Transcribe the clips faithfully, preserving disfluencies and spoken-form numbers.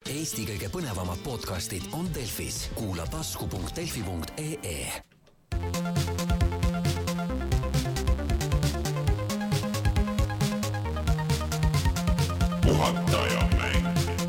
Eesti kõige põnevamad podcastid on Delfis. Kuula tasku punkt delfi punkt ee. Puhataja mäng.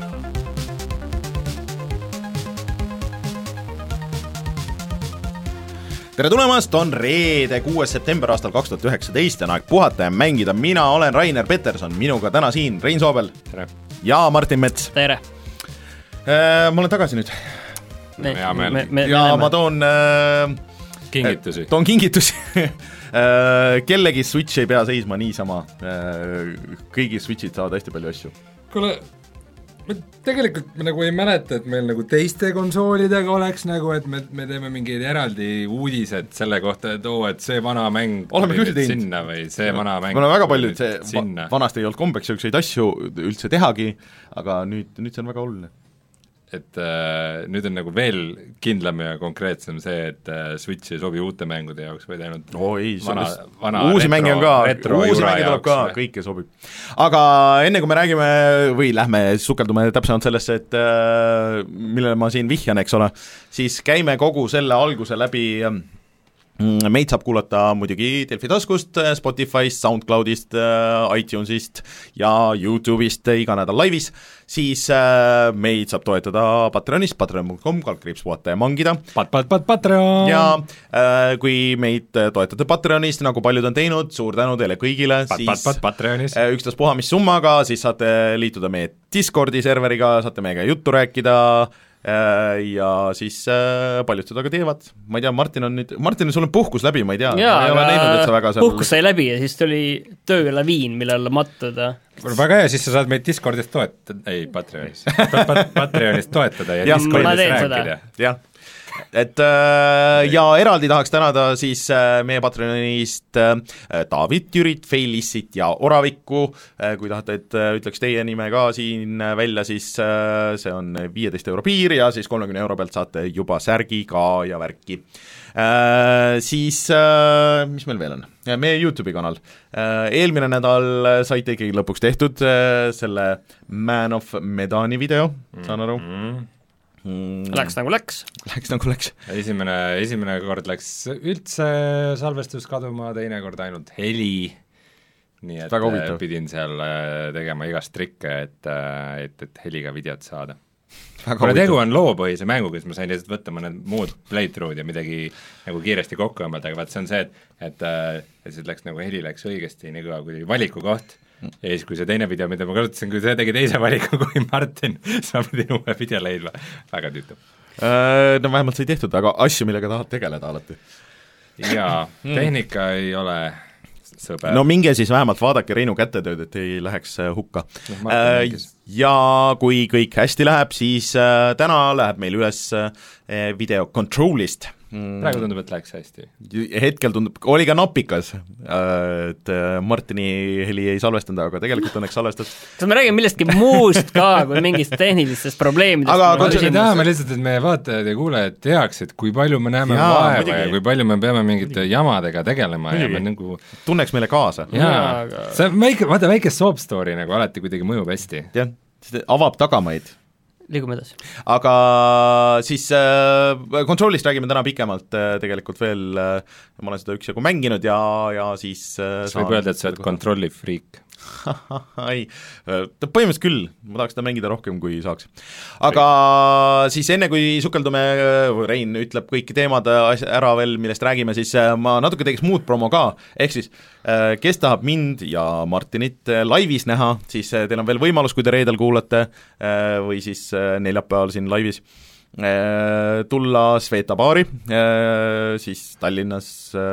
Tere tulemast, on reede, kuues september aastal kaks tuhat üheksateist ja aeg puhata ja mängida. Mina olen Rainer Peterson, minuga täna siin Rein Soobel. Tere. Ja Martin Mets. Tere. Äh, ma olen tagasi nüüd. Me, me, me, me, ja me ma toon äh, kingitusi. Toon kingitusi. äh, kellegi Switch ei pea seisma niisama. Äh, kõigi Switchid saavad hästi palju asju. Kuule, me tegelikult me nagu ei mäleta, et meil nagu teiste konsoolidega oleks nagu, et me, me teeme mingeid eraldi uudised selle kohta, et oo, et see vana mäng oleme küll teinud sinna või see vana mäng me oleme väga palju, et see sinna. Vanasti ei olnud kombeks selliseid asju üldse tehagi, aga nüüd, nüüd see on väga oluline. Et äh, nüüd on nagu veel kindlam ja konkreetsem see, et äh, Switch ei sobi uute mängude jaoks, vaid ainult no, ei, vana, vana uusi retro, mänge on ka, retro uusi mänge tuleb ka, kõike sobib. Aga enne kui me räägime või lähme sukeldume täpsemalt sellesse, et äh, millele ma siin vihjan, eks ole, siis käime kogu selle alguse läbi. Meid saab kuulata muidugi Delfi taskust, Spotify'st, SoundCloud'ist, iTunes'ist ja YouTube'ist iga nädal laivis, siis meid saab toetada Patreonist, patreon punkt com, kaldkriips puhata ja mangida. Pat, pat, pat, Patreon! Ja äh, kui meid toetate Patreonist, nagu paljud on teinud, suur tänu teile kõigile, pat, siis pat, pat, Patreonis. ükstas puha mis summaga, siis saate liituda meie Discordi serveriga, saate meiega juttu rääkida, ja siis äh, paljud seda ka teevad. Ma ei tea, Martin on nüüd, Martin, sul on puhkus läbi, ma ei tea. Jaa, ma ei ole näinud, et sa väga seal... puhkus sai läbi ja siis tuli töölaviin, millele mattuda. Väga hea, siis sa saad meid Discordist toetada, ei, Patreonis Patreonist toetada ja, ja Discordist rääkida. Jah, et äh, ja eraldi tahaks tänada siis äh, meie Patreonist äh, David, Jürit, Feilissit ja Oravikku, äh, kui tahate, et äh, ütleks teie nime ka siin välja, siis äh, see on viieteist euro piir ja siis kolmekümne euro pealt saate juba särgi ka ja värki. Äh, siis äh, mis meil veel on? Meie YouTube'i kanal. Äh, eelmine nädal saite ikkagi lõpuks tehtud äh, selle Man of Medani video, saan aru? Mm. Mm. Läks nagu läks. Läks nagu läks. Esimene, esimene kord läks üldse salvestus kaduma, teine kord ainult heli, nii et pidin seal tegema igast trikke, et, et, et heliga videot saada. Kuna tegu on loopõhise mänguga, siis ma sain lihtsalt võtta mõned muud playthrough'd ja midagi nagu kiiresti kokku õmbelda, aga vaat see on see, et, et, et see läks nagu heli läks õigesti nii kõva kui valiku koht. Ja siis, kui see teine video, mida ma kasutasin, kui see tegi teise valiku kui Martin, siis ma pidin uue video leidma. Väga tüütu. No vähemalt see ei tehtud, aga asju, millega tahad tegeleda alati. Jaa, tehnika ei ole sõber. No minge siis vähemalt vaadake Reinu kätetööd, et ei läheks hukka. No, ja kui kõik hästi läheb, siis täna läheb meil üles video Controlist. Praegu tundub, et läks hästi. Hetkel tundub, oli ka napikas, et Martini heli ei salvestanud, aga tegelikult õnneks salvestas. Kas me räägime millestki muust ka, kui mingist tehnilistest probleemidest? Aga me tahame lihtsalt, et meie vaatajad ja kuulajad teaks, et kui palju me näeme Jaa, vaeva muidugi. Ja kui palju me peame mingite jamadega tegelema muidugi. Ja me nagu... tunneks meile kaasa. Jaa, aga... see väike, vaata väike soap story nagu alati kuidagi mõjub hästi. Jah, avab tagamaid. Liigume edasi. Aga siis äh, Controlist räägime täna pikemalt äh, tegelikult veel, äh, ma olen seda üksjagu mänginud ja, ja siis äh, kas võib öelda, et sa oled kontrolli freak? ei, põhimõtteliselt küll, ma tahaks seda mängida rohkem, kui saaks. Aga siis enne, kui sukeldume, Rein ütleb kõik teemad ära veel, millest räägime, siis ma natuke teeks muud promo ka, ehk siis kes tahab mind ja Martinit laivis näha, siis teil on veel võimalus, kui te reedel kuulate või siis neljapäeval siin laivis tulla Sveta baari, siis Tallinnas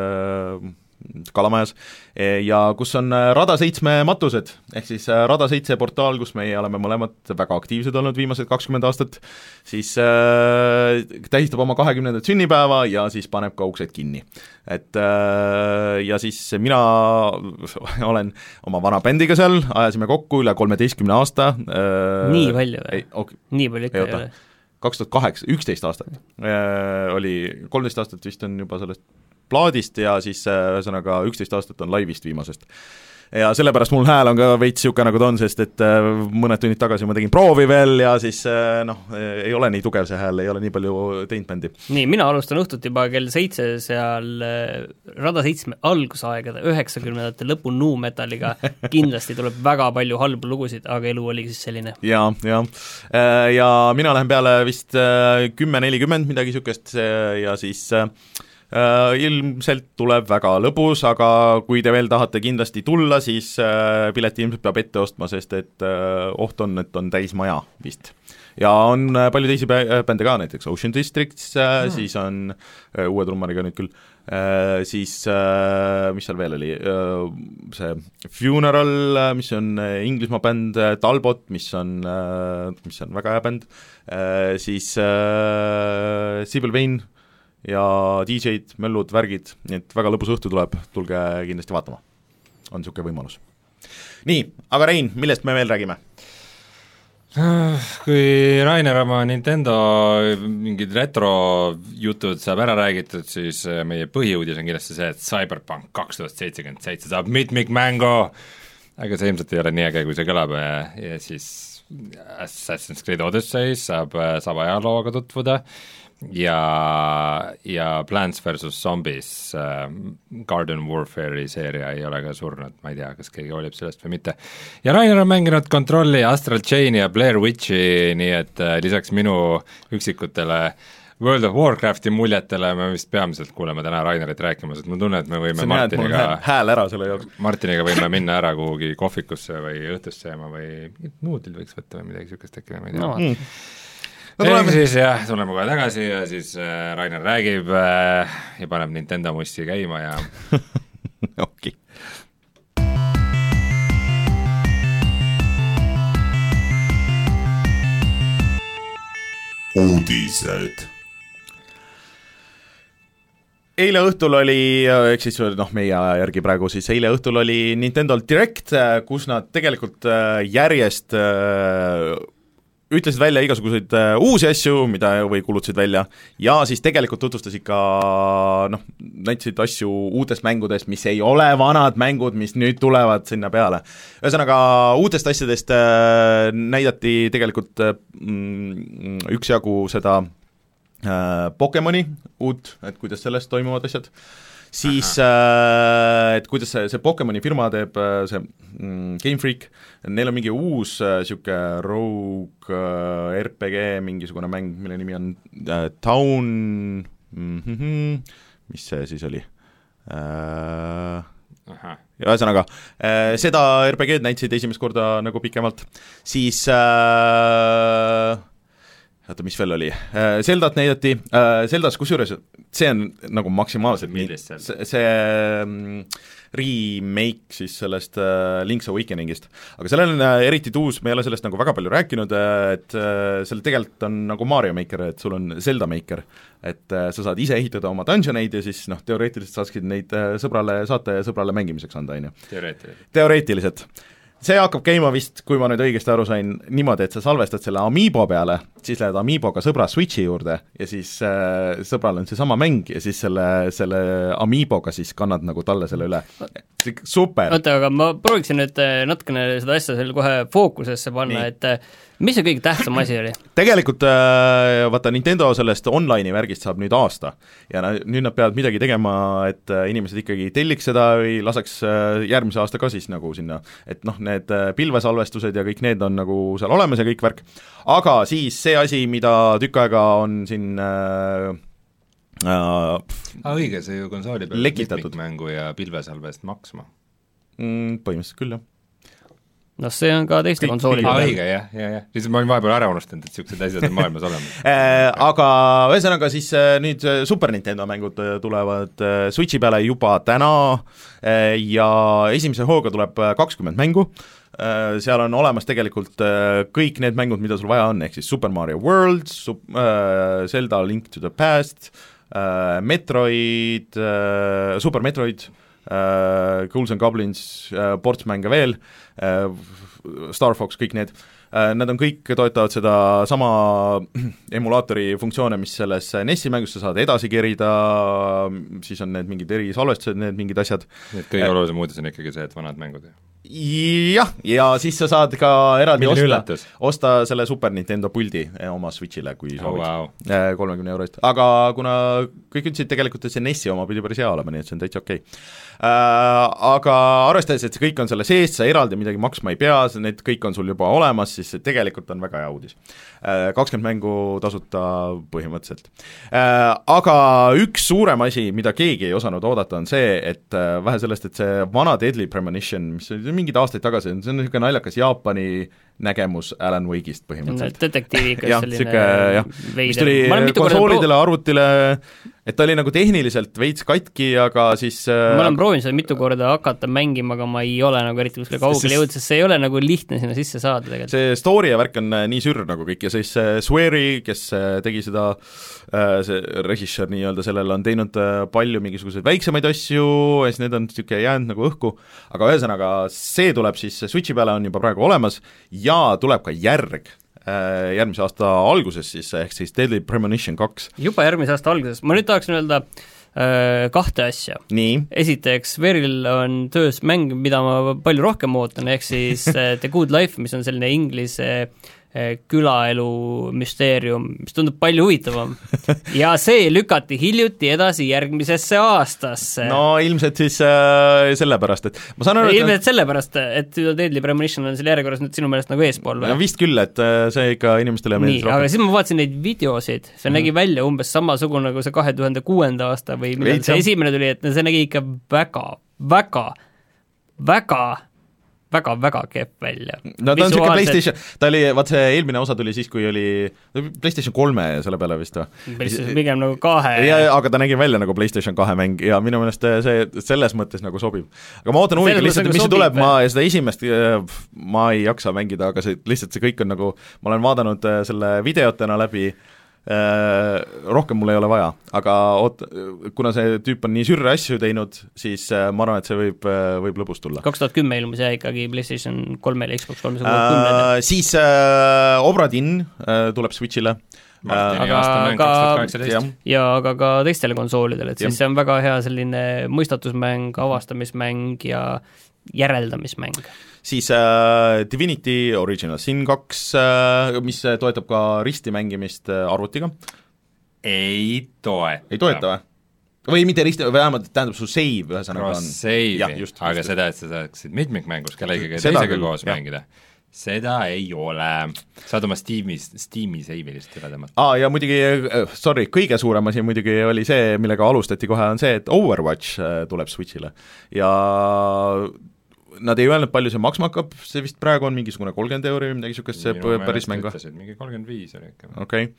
Kalamajas, ja kus on Rada seitsme matused, ehk siis Rada seitse portaal, kus meie oleme mõlemad väga aktiivsed olnud viimased kakskümmend aastat, siis äh, tähistab oma kahekümnendat sünnipäeva ja siis paneb ka uksed kinni. Et äh, ja siis mina olen oma vana bändiga seal, ajasime kokku üle kolmeteistkümne aasta. Äh, Nii palju või? Okay. Nii palju ikka ei ole? kaks tuhat kaheksa, üksteist aastat äh, oli, kolmteist aastat vist on juba sellest plaadist ja siis ühesõnaga üksteist aastat on laivist viimasest. ja sellepärast mul hääl on ka veits siuke nagu ta on, sest et mõned tunnid tagasi ma tegin proovi veel ja siis noh, ei ole nii tugev see hääl, ei ole nii palju teinud bändi. Nii, mina alustan õhtut juba kell seitse seal Rada seitsme algusaegade üheksakümnendate lõpu nu-metalliga, kindlasti tuleb väga palju halbu lugusid, aga elu oli siis selline. Ja, ja, ja mina lähen peale vist kümme nelikümmend midagi siukest ja siis Uh, ilmselt tuleb väga lõbus, aga kui te veel tahate kindlasti tulla, siis uh, pileti ilmselt peab ette ostma, sest et uh, oht on, et on täis maja vist. Ja on uh, palju teisi bände ka, näiteks Ocean Districts, uh, mm. siis on uh, uue trummariga nüüd küll, uh, siis uh, mis seal veel oli, uh, see Funeral, uh, mis on uh, Inglismaa bänd, uh, Talbot, mis on, uh, mis on väga hea bänd, uh, siis uh, Sibyl Vane, ja D J-d, möllud, värgid, nii et väga lõbus õhtu tuleb, tulge kindlasti vaatama. On niisugune võimalus. Nii, aga Rein, millest me veel räägime? Kui Rainer oma Nintendo mingid retro jutud saab ära räägitud, siis meie põhiuudis on kindlasti see, et Cyberpunk kaks tuhat seitsekümmend seitse saab mitmikmängu, aga see ilmselt ei ole nii äge, kui see kõlab ja, ja siis Assassin's Creed Odyssey saab, saab ajalooga tutvuda ja, ja Plants versus Zombies äh, Garden Warfare'i seeria ei ole ka surnud, ma ei tea, kas keegi hoolib sellest või mitte. Ja Rainer on mänginud Controlli, Astral Chaini ja Blair Witchi, nii et äh, lisaks minu üksikutele World of Warcrafti muljetele me vist peamiselt kuuleme täna Rainerit rääkimas, et ma tunnen, et me võime see Martiniga hääl, hääl ära selle jaoks. Martiniga võime minna ära kuhugi kohvikusse või õhtussööma või nuudlid võiks võtta või midagi niisugust äkki, ma ei tea no. Mm. No, tuleme siis jah, tuleme kohe tagasi ja siis äh, Rainer räägib äh, ja paneb Nintendo mussi käima ja okei. Uudised. Eile õhtul oli, ehk siis noh, meie aja järgi praegu siis eile õhtul oli Nintendo Direct, kus nad tegelikult järjest ütlesid välja igasuguseid uh, uusi asju, mida või kuulutasid välja, ja siis tegelikult tutvustasid ka noh, näitasid asju uutest mängudest, mis ei ole vanad mängud, mis nüüd tulevad sinna peale. Ühesõnaga, uutest asjadest uh, näidati tegelikult uh, üksjagu seda uh, Pokemoni uut, et kuidas sellest toimuvad asjad, siis äh, et kuidas see, see Pokemoni firma teeb, see mm, Game Freak, neil on mingi uus niisugune äh, rogue äh, R P G, mingisugune mäng, mille nimi on äh, Town mm-hmm, mis see siis oli äh,? ja ühesõnaga, äh, seda R P G-d näitasid esimest korda nagu pikemalt, siis äh, oota, mis veel oli, Zeldat näidati, Zeldas kusjuures see on nagu maksimaalselt see, see remake siis sellest Link's Awakeningist, aga sellel on eriti tuus, me ei ole sellest nagu väga palju rääkinud, et seal tegelikult on nagu Mario Maker, et sul on Zelda Maker, et sa saad ise ehitada oma dungeoneid ja siis noh, teoreetiliselt saaksid neid sõbrale saata ja sõbrale mängimiseks anda, on ju. Teoreetiliselt. Teoreetiliselt. See hakkab käima vist, kui ma nüüd õigesti aru sain, niimoodi, et sa salvestad selle Amiibo peale, siis lähed Amiiboga sõbra Switchi juurde ja siis äh, sõbral on see sama mäng ja siis selle, selle Amiiboga siis kannad nagu talle selle üle. Super! Oota, aga ma prooviksin nüüd natukene seda asja seal kohe fookusesse panna, nii. Et mis see kõige tähtsam asi oli? Tegelikult äh, vaata, Nintendo sellest online'i värgist saab nüüd aasta ja na, nüüd nad peavad midagi tegema, et äh, inimesed ikkagi telliks seda või laseks äh, järgmise aasta ka siis nagu sinna, et noh, need äh, pilvesalvestused ja kõik need on nagu seal olemas ja kõik värk, aga siis see asi, mida tükk aega on siin äh, äh, ah, õige, see ju konsooli peal mitmikmängu ja pilvesalvest maksma mm,. Põhimõtteliselt küll, jah. No see on ka teiste konsoolide peal. Õige, jah, jah, jah. Siis ma olin vahepeal ära unustanud, et niisugused asjad on maailmas olemas. Aga ühesõnaga siis nüüd Super Nintendo mängud tulevad Switchi peale juba täna ja esimese hooga tuleb kakskümmend mängu, seal on olemas tegelikult kõik need mängud, mida sul vaja on, ehk siis Super Mario World, Zelda Link to the Past, Metroid, Super Metroid, Uh, Ghouls and Goblins uh,, portsmänge veel uh,, Star Fox, kõik need Nad on kõik, toetavad seda sama emulaatori funktsioone, mis selles N E S-i mängus, sa saad edasi kerida, siis on need mingid erisalvestused, need mingid asjad. Nii et kõige olulisem uudis on ikkagi see, et vanad mängud. Jah, ja siis sa saad ka eraldi Milline osta, osta selle Super Nintendo puldi oma Switchile, kui soovid oh, wow. kolmekümne euro eest. Aga kuna kõik ütlesid tegelikult, et see N E S-i oma pidi päris hea olema, nii et see on täitsa okei okay. äh, Aga arvestades, et see kõik on selle sees, sa eraldi midagi maksma ei pea, need kõik on sul juba olemas, siis see tegelikult on väga hea uudis. äh, kakskümmend mängu tasuta põhimõtteliselt. äh, Aga üks suurem asi, mida keegi ei osanud oodata, on see, et äh, vähe sellest, et see vana Deadly Premonition, mis oli mingid aastaid tagasi, see on niisugune naljakas Jaapani nägemus Alan Wake'ist põhimõtteliselt. Detektiiviga jah, selline jah. mis tuli konsoolidele, arvutile, et ta oli nagu tehniliselt veits katki, aga siis ma olen proovinud seda mitu korda hakata mängima, aga ma ei ole nagu eriti kuskile kaugele jõudnud, sest see ei ole nagu lihtne sinna sisse saada tegelikult. See story ja värk on nii sür nagu kõik ja siis Swery, kes tegi seda, see režissöör nii-öelda, sellel on teinud palju mingisuguseid väiksemaid asju ja siis need on niisugune jäänud nagu õhku, aga ühesõnaga see tuleb siis, Switchi peale on juba praegu olemas ja tuleb ka järg järgmise aasta alguses siis, ehk siis Deadly Premonition kaks. Juba järgmise aasta alguses, ma nüüd tahaksin öelda äh, kahte asja. Nii. Esiteks, Veril on töös mäng, mida ma palju rohkem ootan, ehk siis The Good Life, mis on selline inglise külaelu müsteerium, mis tundub palju huvitavam. Ja see lükati hiljuti edasi järgmisesse aastasse. No ilmselt siis äh, sellepärast, et ma saan aru, ilmselt et... sellepärast, et Deadly Premonition on selle järjekorras nüüd sinu meelest nagu eespool või? No vist küll, et see ikka inimestele meeldis rohkem. Aga siis ma vaatasin neid videosid, see mm. nägi välja umbes samasugune nagu see kahe tuhande kuuenda aasta või millal see esimene tuli, et see nägi ikka väga, väga, väga väga-väga kehv välja. No ta on niisugune PlayStation, ta oli, vaat see eelmine osa tuli siis, kui oli PlayStation kolme selle peale vist või? PlayStation pigem nagu kahe. Ja, aga ta nägi välja nagu PlayStation kahe mäng ja minu meelest see selles mõttes nagu sobib. Aga ma ootan huviga lihtsalt, mis see tuleb, ma seda esimest ma ei jaksa mängida, aga see, lihtsalt see kõik on nagu, ma olen vaadanud selle videotena läbi, Äh, rohkem mul ei ole vaja, aga oot, kuna see tüüp on nii sürre asju teinud, siis äh, ma arvan, et see võib, võib lõbus tulla. kaks tuhat kümme ilmus jah ikkagi PlayStation kolme ja Xbox kolmesaja äh, siis äh, Obra Dinn äh, tuleb Switchile. Aga ka, ja aga ka teistele konsoolidele, et siis see on väga hea selline mõistatusmäng, avastamismäng ja järeldamismäng. Siis äh, Divinity Original Sin kaks, äh, mis toetab ka risti mängimist äh, arvutiga. Ei toeta. Ei toeta või? Või mitte risti, vähemalt tähendab su save ühesõnaga on. Cross-save'i, aga just, seda, et sa saaksid mitmikmängus kellegagi teisega koos jah. Mängida. Seda ei ole. Saad oma Steamis, Steam'i save'i lihtsalt üle tõmmata. Aa, ja muidugi, sorry, kõige suurem asi muidugi oli see, millega alustati kohe, on see, et Overwatch tuleb Switchile. Ja nad ei öelnud, palju see maksma hakkab, see vist praegu on mingisugune kolmkümmend euri või midagi niisugust, see Minu päris mäng. Mingi kolmkümmend viis oli ikka. Okei.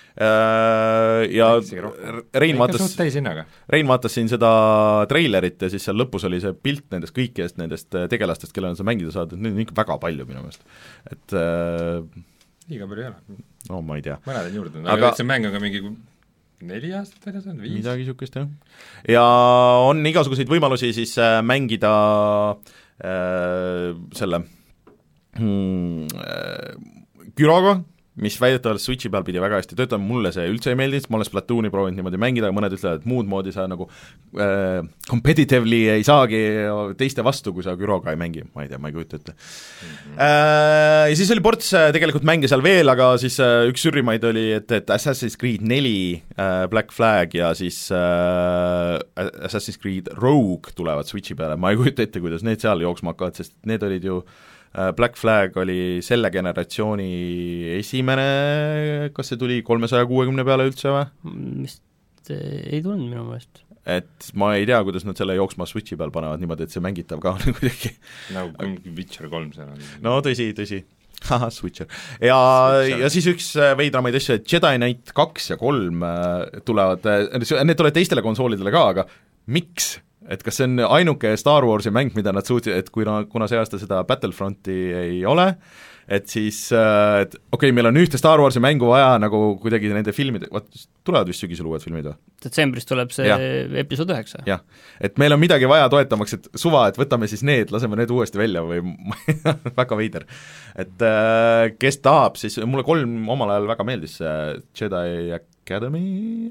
Ja Rein vaatas, Rein vaatas siin seda treilerit ja siis seal lõpus oli see pilt nendest kõikidest nendest tegelastest, kellel on seda mängida saada, neid on ikka väga palju minu meelest. Et liiga palju ei ole. No ma ei tea. Mõned on juurde, aga see mäng on ka mingi neli aastat väljas on, viis? Midagi niisugust, jah. Ja on igasuguseid võimalusi siis mängida äh, selle hmm, äh, Gyroga, mis väidetavalt Switchi peal pidi väga hästi töötama, mulle see üldse ei meeldinud, ma olen Splatooni proovinud niimoodi mängida, mõned ütlevad, et muud moodi sa nagu äh, competitively ei saagi teiste vastu, kui sa Gyroga ei mängi, ma ei tea, ma ei kujuta ette. Mm-hmm. Äh, ja siis oli ports tegelikult mänge seal veel, aga siis äh, üks sürrimaid oli, et, et Assassin's Creed neli äh, Black Flag ja siis äh, Assassin's Creed Rogue tulevad Switchi peale, ma ei kujuta ette, kuidas need seal jooksma hakkavad, sest need olid ju Black Flag oli selle generatsiooni esimene, kas see tuli kolmesaja kuuekümne peale üldse või? Vist ei tulnud minu meelest. Et ma ei tea, kuidas nad selle jooksma Switchi peal panevad niimoodi, et see mängitav ka on kuidagi. Nagu Witcher kolm seal on. No tõsi, tõsi. Haha, Switcher. Ja, ja siis üks veidramaid asju, et Jedi Knight kaks ja kolm tulevad, need tulevad teistele konsoolidele ka, aga miks? Et kas see on ainuke Star Warsi mäng, mida nad suutsid, et kui na, kuna see aasta seda Battlefronti ei ole, et siis, et okei okay,, meil on ühte Star Warsi mängu vaja nagu kuidagi nende filmide, vaat tulevad vist sügisel uued filmid või? Detsembris tuleb see ja. episood üheksa. jah, et meil on midagi vaja toetamaks, et suva, et võtame siis need, laseme need uuesti välja või väga veider. Et kes tahab, siis mulle kolm omal ajal väga meeldis see Jedi Academy,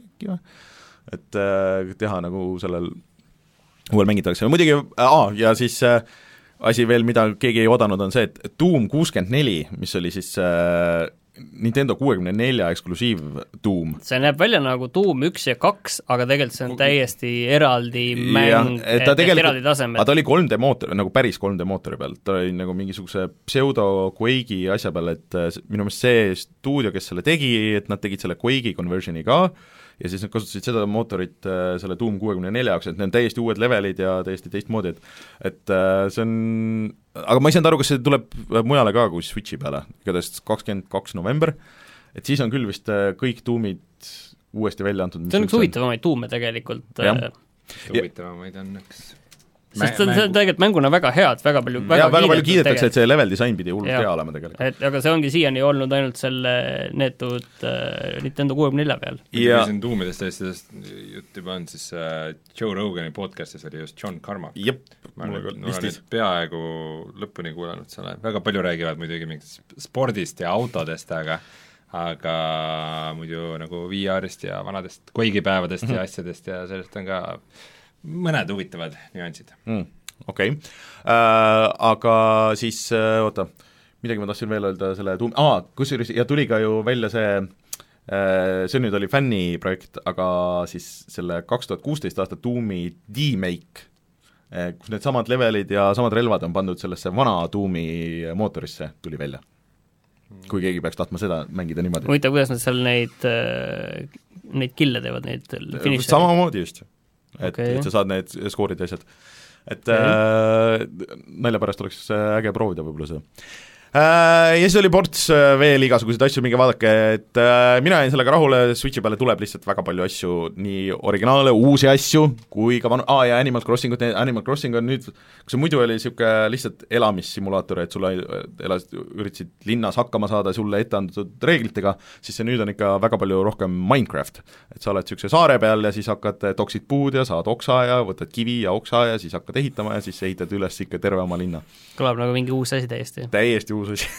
et teha nagu sellel uuel mängitakse, muidugi, aa, ja siis asi veel, mida keegi ei oodanud, on see, et Doom kuuskümmend neli, mis oli siis äh, Nintendo kuuekümne nelja eksklusiiv Doom. see näeb välja nagu Doom üks ja kaks, aga tegelikult see on täiesti eraldi mäng, et, et eraldi tasemel. ta oli kolm D mootor, nagu päris kolm D mootori peal, ta oli nagu mingisuguse pseudo Quake'i asja peal, et minu meelest see stuudio, kes selle tegi, et nad tegid selle Quake'i conversioni ka, ja siis nad kasutasid seda mootorit äh, selle Doom kuuekümne nelja jaoks, et need on täiesti uued levelid ja täiesti teistmoodi, et et äh, see on, aga ma ei saanud aru, kas see tuleb mujale ka kui Switchi peale, igatahes kakskümmend kaks november, et siis on küll vist äh, kõik Doomid uuesti välja antud. See on üks huvitavamaid Doome tegelikult. huvitavamaid on üks sest see on tegelikult mänguna väga head, väga palju väga, ja, väga palju kiidetakse, et see level disain pidi hullult hea olema tegelikult. Et, aga see ongi siiani olnud ainult selle neetud äh, Nintendo kuuekümne nelja peal. Ja kui siin Doomidest tõestidest jutt juba on, siis äh, Joe Rogani podcastis oli just John Carmack. Jep, ma olen nüüd peaaegu lõpuni kuulanud selle, väga palju räägivad muidugi mingist spordist ja autodest, aga aga muidu nagu V R-ist ja vanadest Quake'i-päevadest mm-hmm. ja asjadest ja sellest on ka mõned huvitavad nüansid mm,. Okei okay. äh, aga siis äh, oota, midagi ma tahtsin veel öelda selle tuum-, aa, kusjuures, ja tuli ka ju välja see äh, see nüüd oli fänniprojekt, aga siis selle kaks tuhat kuusteist aasta Doomi D-Make, äh, kus need samad levelid ja samad relvad on pandud sellesse vana Doomi mootorisse, tuli välja. Kui keegi peaks tahtma seda mängida niimoodi. Huvitav, kuidas nad seal neid, neid kille teevad, neid finišeid? Samamoodi just. Et, okay. et sa saad need skoorid ja asjad. Et okay. äh, nalja pärast oleks äge proovida võib-olla seda. Äh, ja siis oli ports veel igasuguseid asju, minge vaadake, et äh, mina jäin sellega rahule, Switchi peale tuleb lihtsalt väga palju asju, nii originaale, uusi asju, kui ka vanu, aa ja Animal Crossing, Animal Crossing on nüüd, kui see muidu oli niisugune lihtsalt elamissimulaator, et sulle elas, üritasid linnas hakkama saada sulle ette antud reeglitega, siis see nüüd on ikka väga palju rohkem Minecraft. Et sa oled niisuguse saare peal ja siis hakkad, toksid puud ja saad oksa ja võtad kivi ja oksa ja siis hakkad ehitama ja siis ehitad üles ikka terve oma linna. Kõlab nagu mingi uus asi täiesti. Täiesti uus asi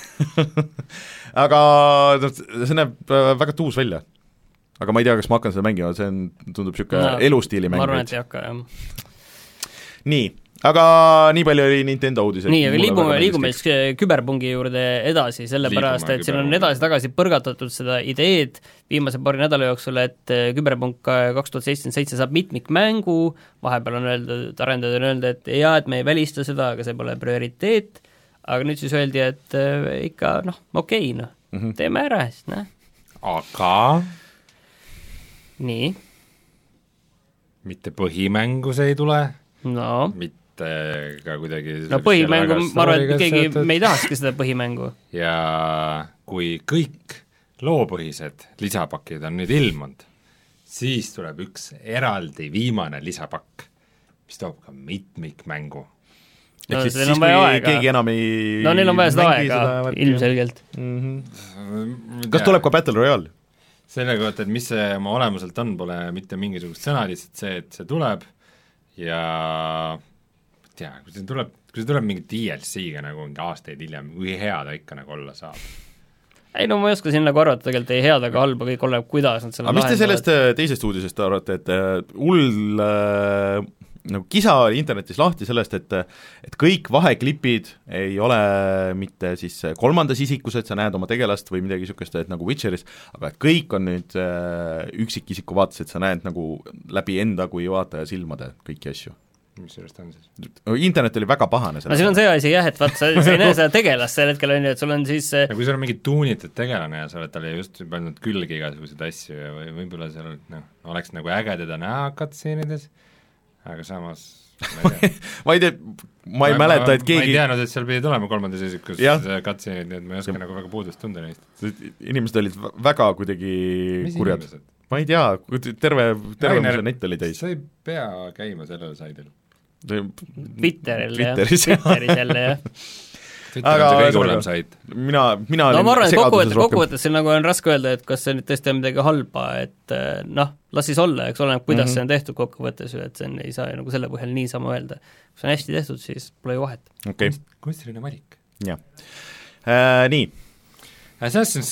aga see näeb väga tuus välja. Aga ma ei tea, kas ma hakkan seda mängima, see on, tundub niisugune no, elustiili mäng. Ma arvan, et ei hakka, jah. Nii, aga nii palju oli Nintendo uudised. Nii, aga liigume, liigume siis küberpungi juurde edasi, sellepärast, et siin on edasi-tagasi põrgatatud seda ideed viimase paari nädala jooksul, et küberpunk kaks tuhat seitsekümmend seitse saab mitmikmängu, vahepeal on öeldud, arendajad on öeldud, et jaa, et me ei välista seda, aga see pole prioriteet, aga nüüd siis öeldi, et äh, ikka noh, okei, noh, mm-hmm. teeme ära, siis noh. Aga? Nii? Mitte põhimängu see ei tule? No? Mitte ka kuidagi... No põhimängu, ma arvan, et keegi, me ei tahakski seda põhimängu. Ja kui kõik loopõhised lisapakid on nüüd ilmunud, siis tuleb üks eraldi viimane lisapakk, mis toob ka mitmikmängu. No, siis on vaja aega. Keegi enam ei no neil on vaja seda aega, seda ilmselgelt. Mm-hmm. Kas tuleb ka Battle Royale? Selle kohta, et mis see oma olemuselt on, pole mitte mingisugust sõna, lihtsalt see, et see tuleb ja tea, kui see tuleb, kui see tuleb mingi D L C-ga nagu mingi aastaid hiljem, kui hea ta ikka nagu olla saab. Ei no ma ei oska siin nagu arvata, tegelikult ei head, aga halba kõik oleneb, kuidas nad selle lahendavad. Aga mis te sellest teisest uudisest arvate, et hull äh, nagu kisa oli internetis lahti sellest, et et kõik vaheklipid ei ole mitte siis kolmandas isikus, et sa näed oma tegelast või midagi niisugust, et nagu Witcheris, aga et kõik on nüüd äh, üksikisiku vaates, et sa näed nagu läbi enda kui vaataja silmade kõiki asju. Mis sellest on siis? Internet oli väga pahane no siin on see asi jah, et vaat sa, sa ei näe seda tegelast sel hetkel on ju, et sul on siis ja kui sul on mingi tuunitud tegelane ja sa oled talle just pannud külge igasuguseid asju ja või võib-olla seal no, oleks nagu äge teda näha cutsceenides, aga samas ma ei tea, ma ei, tea, ma ei ma, mäleta, et keegi ma ei teadnud, et seal pidi tulema kolmandas isikus cutsceenid, nii et ma ei oska ja. nagu väga puudust tunda neist. Inimesed olid väga kuidagi mis kurjad. Inimesed? Ma ei tea, terve, terve Rainer, net oli täis. Sa ei pea käima sellel saidil. Twitteril, jah. Twitteris jälle, jah. Twitter on see kõige hullem sait. mina, mina no ma arvan, et kokkuvõttes, kokkuvõttes siin nagu on raske öelda, et kas see nüüd tõesti on midagi halba, et noh, las siis olla, eks oleneb, kuidas mm -hmm. see on tehtud kokkuvõttes, et see on, ei saa nagu selle põhjal niisama öelda. Kui see on hästi tehtud, siis pole ju vahet. Okay. Kunstiline valik. Jah. Äh, nii. Assassin's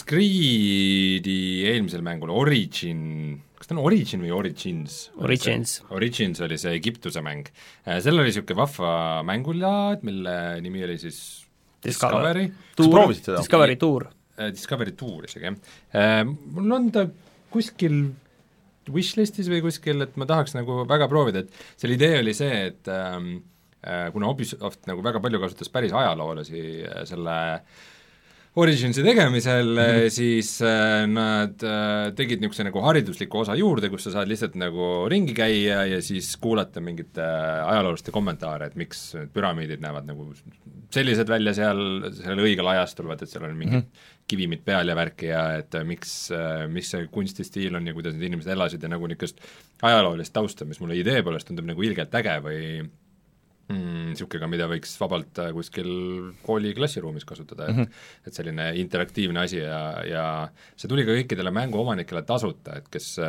Creed'i eelmisel mängul Origin, kas ta on Origin või Origins? Origins. Origins oli see Egiptuse mäng. Seal oli niisugune vahva mängulaad, mille nimi oli siis Discovery. Kas proovisid seda? Discovery Tour. Discovery Tour isegi, jah. Mul on ta kuskil wishlistis või kuskil, et ma tahaks nagu väga proovida, et selle idee oli see, et ähm, kuna Ubisoft nagu väga palju kasutas päris ajaloolasi selle Originsi tegemisel mm, -hmm. siis äh, nad äh, tegid niisuguse nagu haridusliku osa juurde, kus sa saad lihtsalt nagu ringi käia ja siis kuulata mingite äh, ajalooliste kommentaare, et miks püramiidid näevad nagu sellised välja seal, sellel õigel ajastul, vaat et seal on mingid mm -hmm. kivimid peal ja värki ja et äh, miks äh,, mis see kunstistiil on ja kuidas need inimesed elasid ja nagu niisugust ajaloolist tausta, mis mulle idee poolest tundub nagu ilgelt äge või niisugune mm,, mida võiks vabalt kuskil kooli klassiruumis kasutada, et mm -hmm. et selline interaktiivne asi ja, ja see tuli ka kõikidele mänguomanikele tasuta, et kes,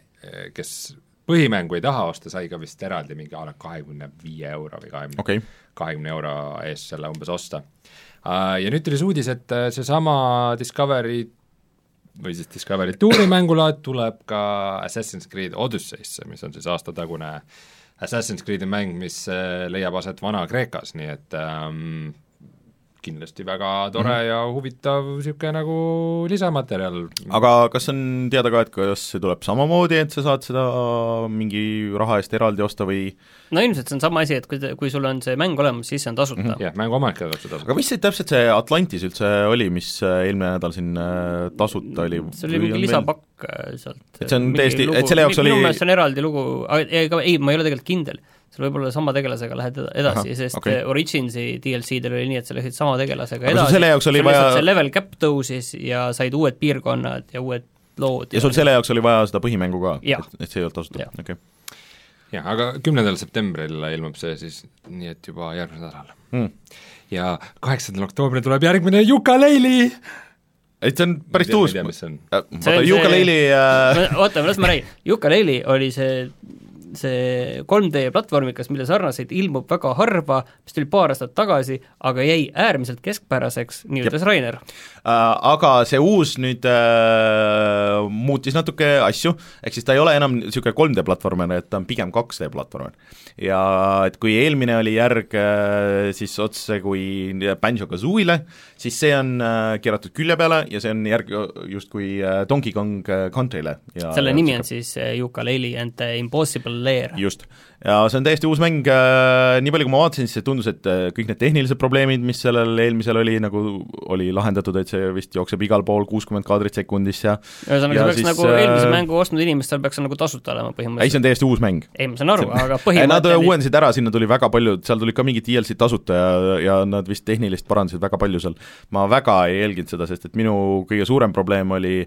kes põhimängu ei taha osta, sai ka vist eraldi mingi a la kahekümne viie euro või kahekümne, okay. kahekümne euro eest selle umbes osta. Ja nüüd tuli uudis, et seesama Discovery või siis Discovery Touri mängulaad tuleb ka Assassin's Creed Odyssey'sse, mis on siis aastatagune Assassin's Creed'i mäng, mis leiab aset Vana-Kreekas, nii et ähm, kindlasti väga tore mm -hmm. ja huvitav niisugune nagu lisamaterjal. Aga kas on teada ka, et kas see tuleb samamoodi, et sa saad seda mingi raha eest eraldi osta või? No ilmselt see on sama asi, et kui, kui sul on see mäng olemas, siis see on tasuta mm. -hmm. jah, mängu omanikele tuleb see tasuta. aga mis see täpselt see Atlantis üldse oli, mis eelmine nädal siin tasuta oli? see oli mingi lisapakk sealt. et see on täiesti, et selle jaoks oli minu meelest on eraldi lugu, ega ei, ma ei ole tegelikult kindel, seal võib-olla sama tegelasega lähed edasi, Aha, sest okay. Originsi D L C-del oli nii, et sa lähed sama tegelasega aga edasi, selle jaoks oli vaja see level cap tõusis ja said uued piirkonnad ja uued lood. ja, ja sul selle jaoks oli vaja seda põhimängu ka, et, et see ei olnud tasuta, okei okay. jah, aga kümnendal septembril ilmub see siis, nii et juba järgmisel nädalal mm. ja kaheksandal oktoobril tuleb järgmine Yooka-Laylee! et see on päris tea, uus, vaata Yooka-Laylee äh... oota, las ma räägin, Yooka-Laylee oli see see kolm D platvormikas, mille sarnaseid ilmub väga harva, mis tuli paar aastat tagasi, aga jäi äärmiselt keskpäraseks, nii ütles Rainer. Uh, aga see uus nüüd uh, muutis natuke asju, ehk siis ta ei ole enam niisugune kolm D platvormer, et ta on pigem kaks D platvormer. ja et kui eelmine oli järg uh, siis otse kui Banjo-Kazooile, siis see on uh, keeratud külje peale ja see on järg justkui uh, Donkey Kong Countryle. selle ja nimi on siis uh, Yooka-Laylee and the Impossible Lair. just, ja see on täiesti uus mäng, nii palju kui ma vaatasin, siis see tundus, et kõik need tehnilised probleemid, mis sellel eelmisel oli, nagu oli lahendatud, et see vist jookseb igal pool kuuskümmend kaadrit sekundis ja ühesõnaga, see peaks siis, nagu eelmise mängu ostnud inimestel peaks nagu tasuta olema põhimõtteliselt. ei, see on täiesti uus mäng. ei, ma saan aru, aga põhimõtteliselt nad uuendasid ära, sinna tuli väga palju, seal tulid ka mingid D L C tasuta ja, ja nad vist tehnilist parandasid väga palju seal. ma väga ei jälginud seda, sest et minu kõige suurem probleem oli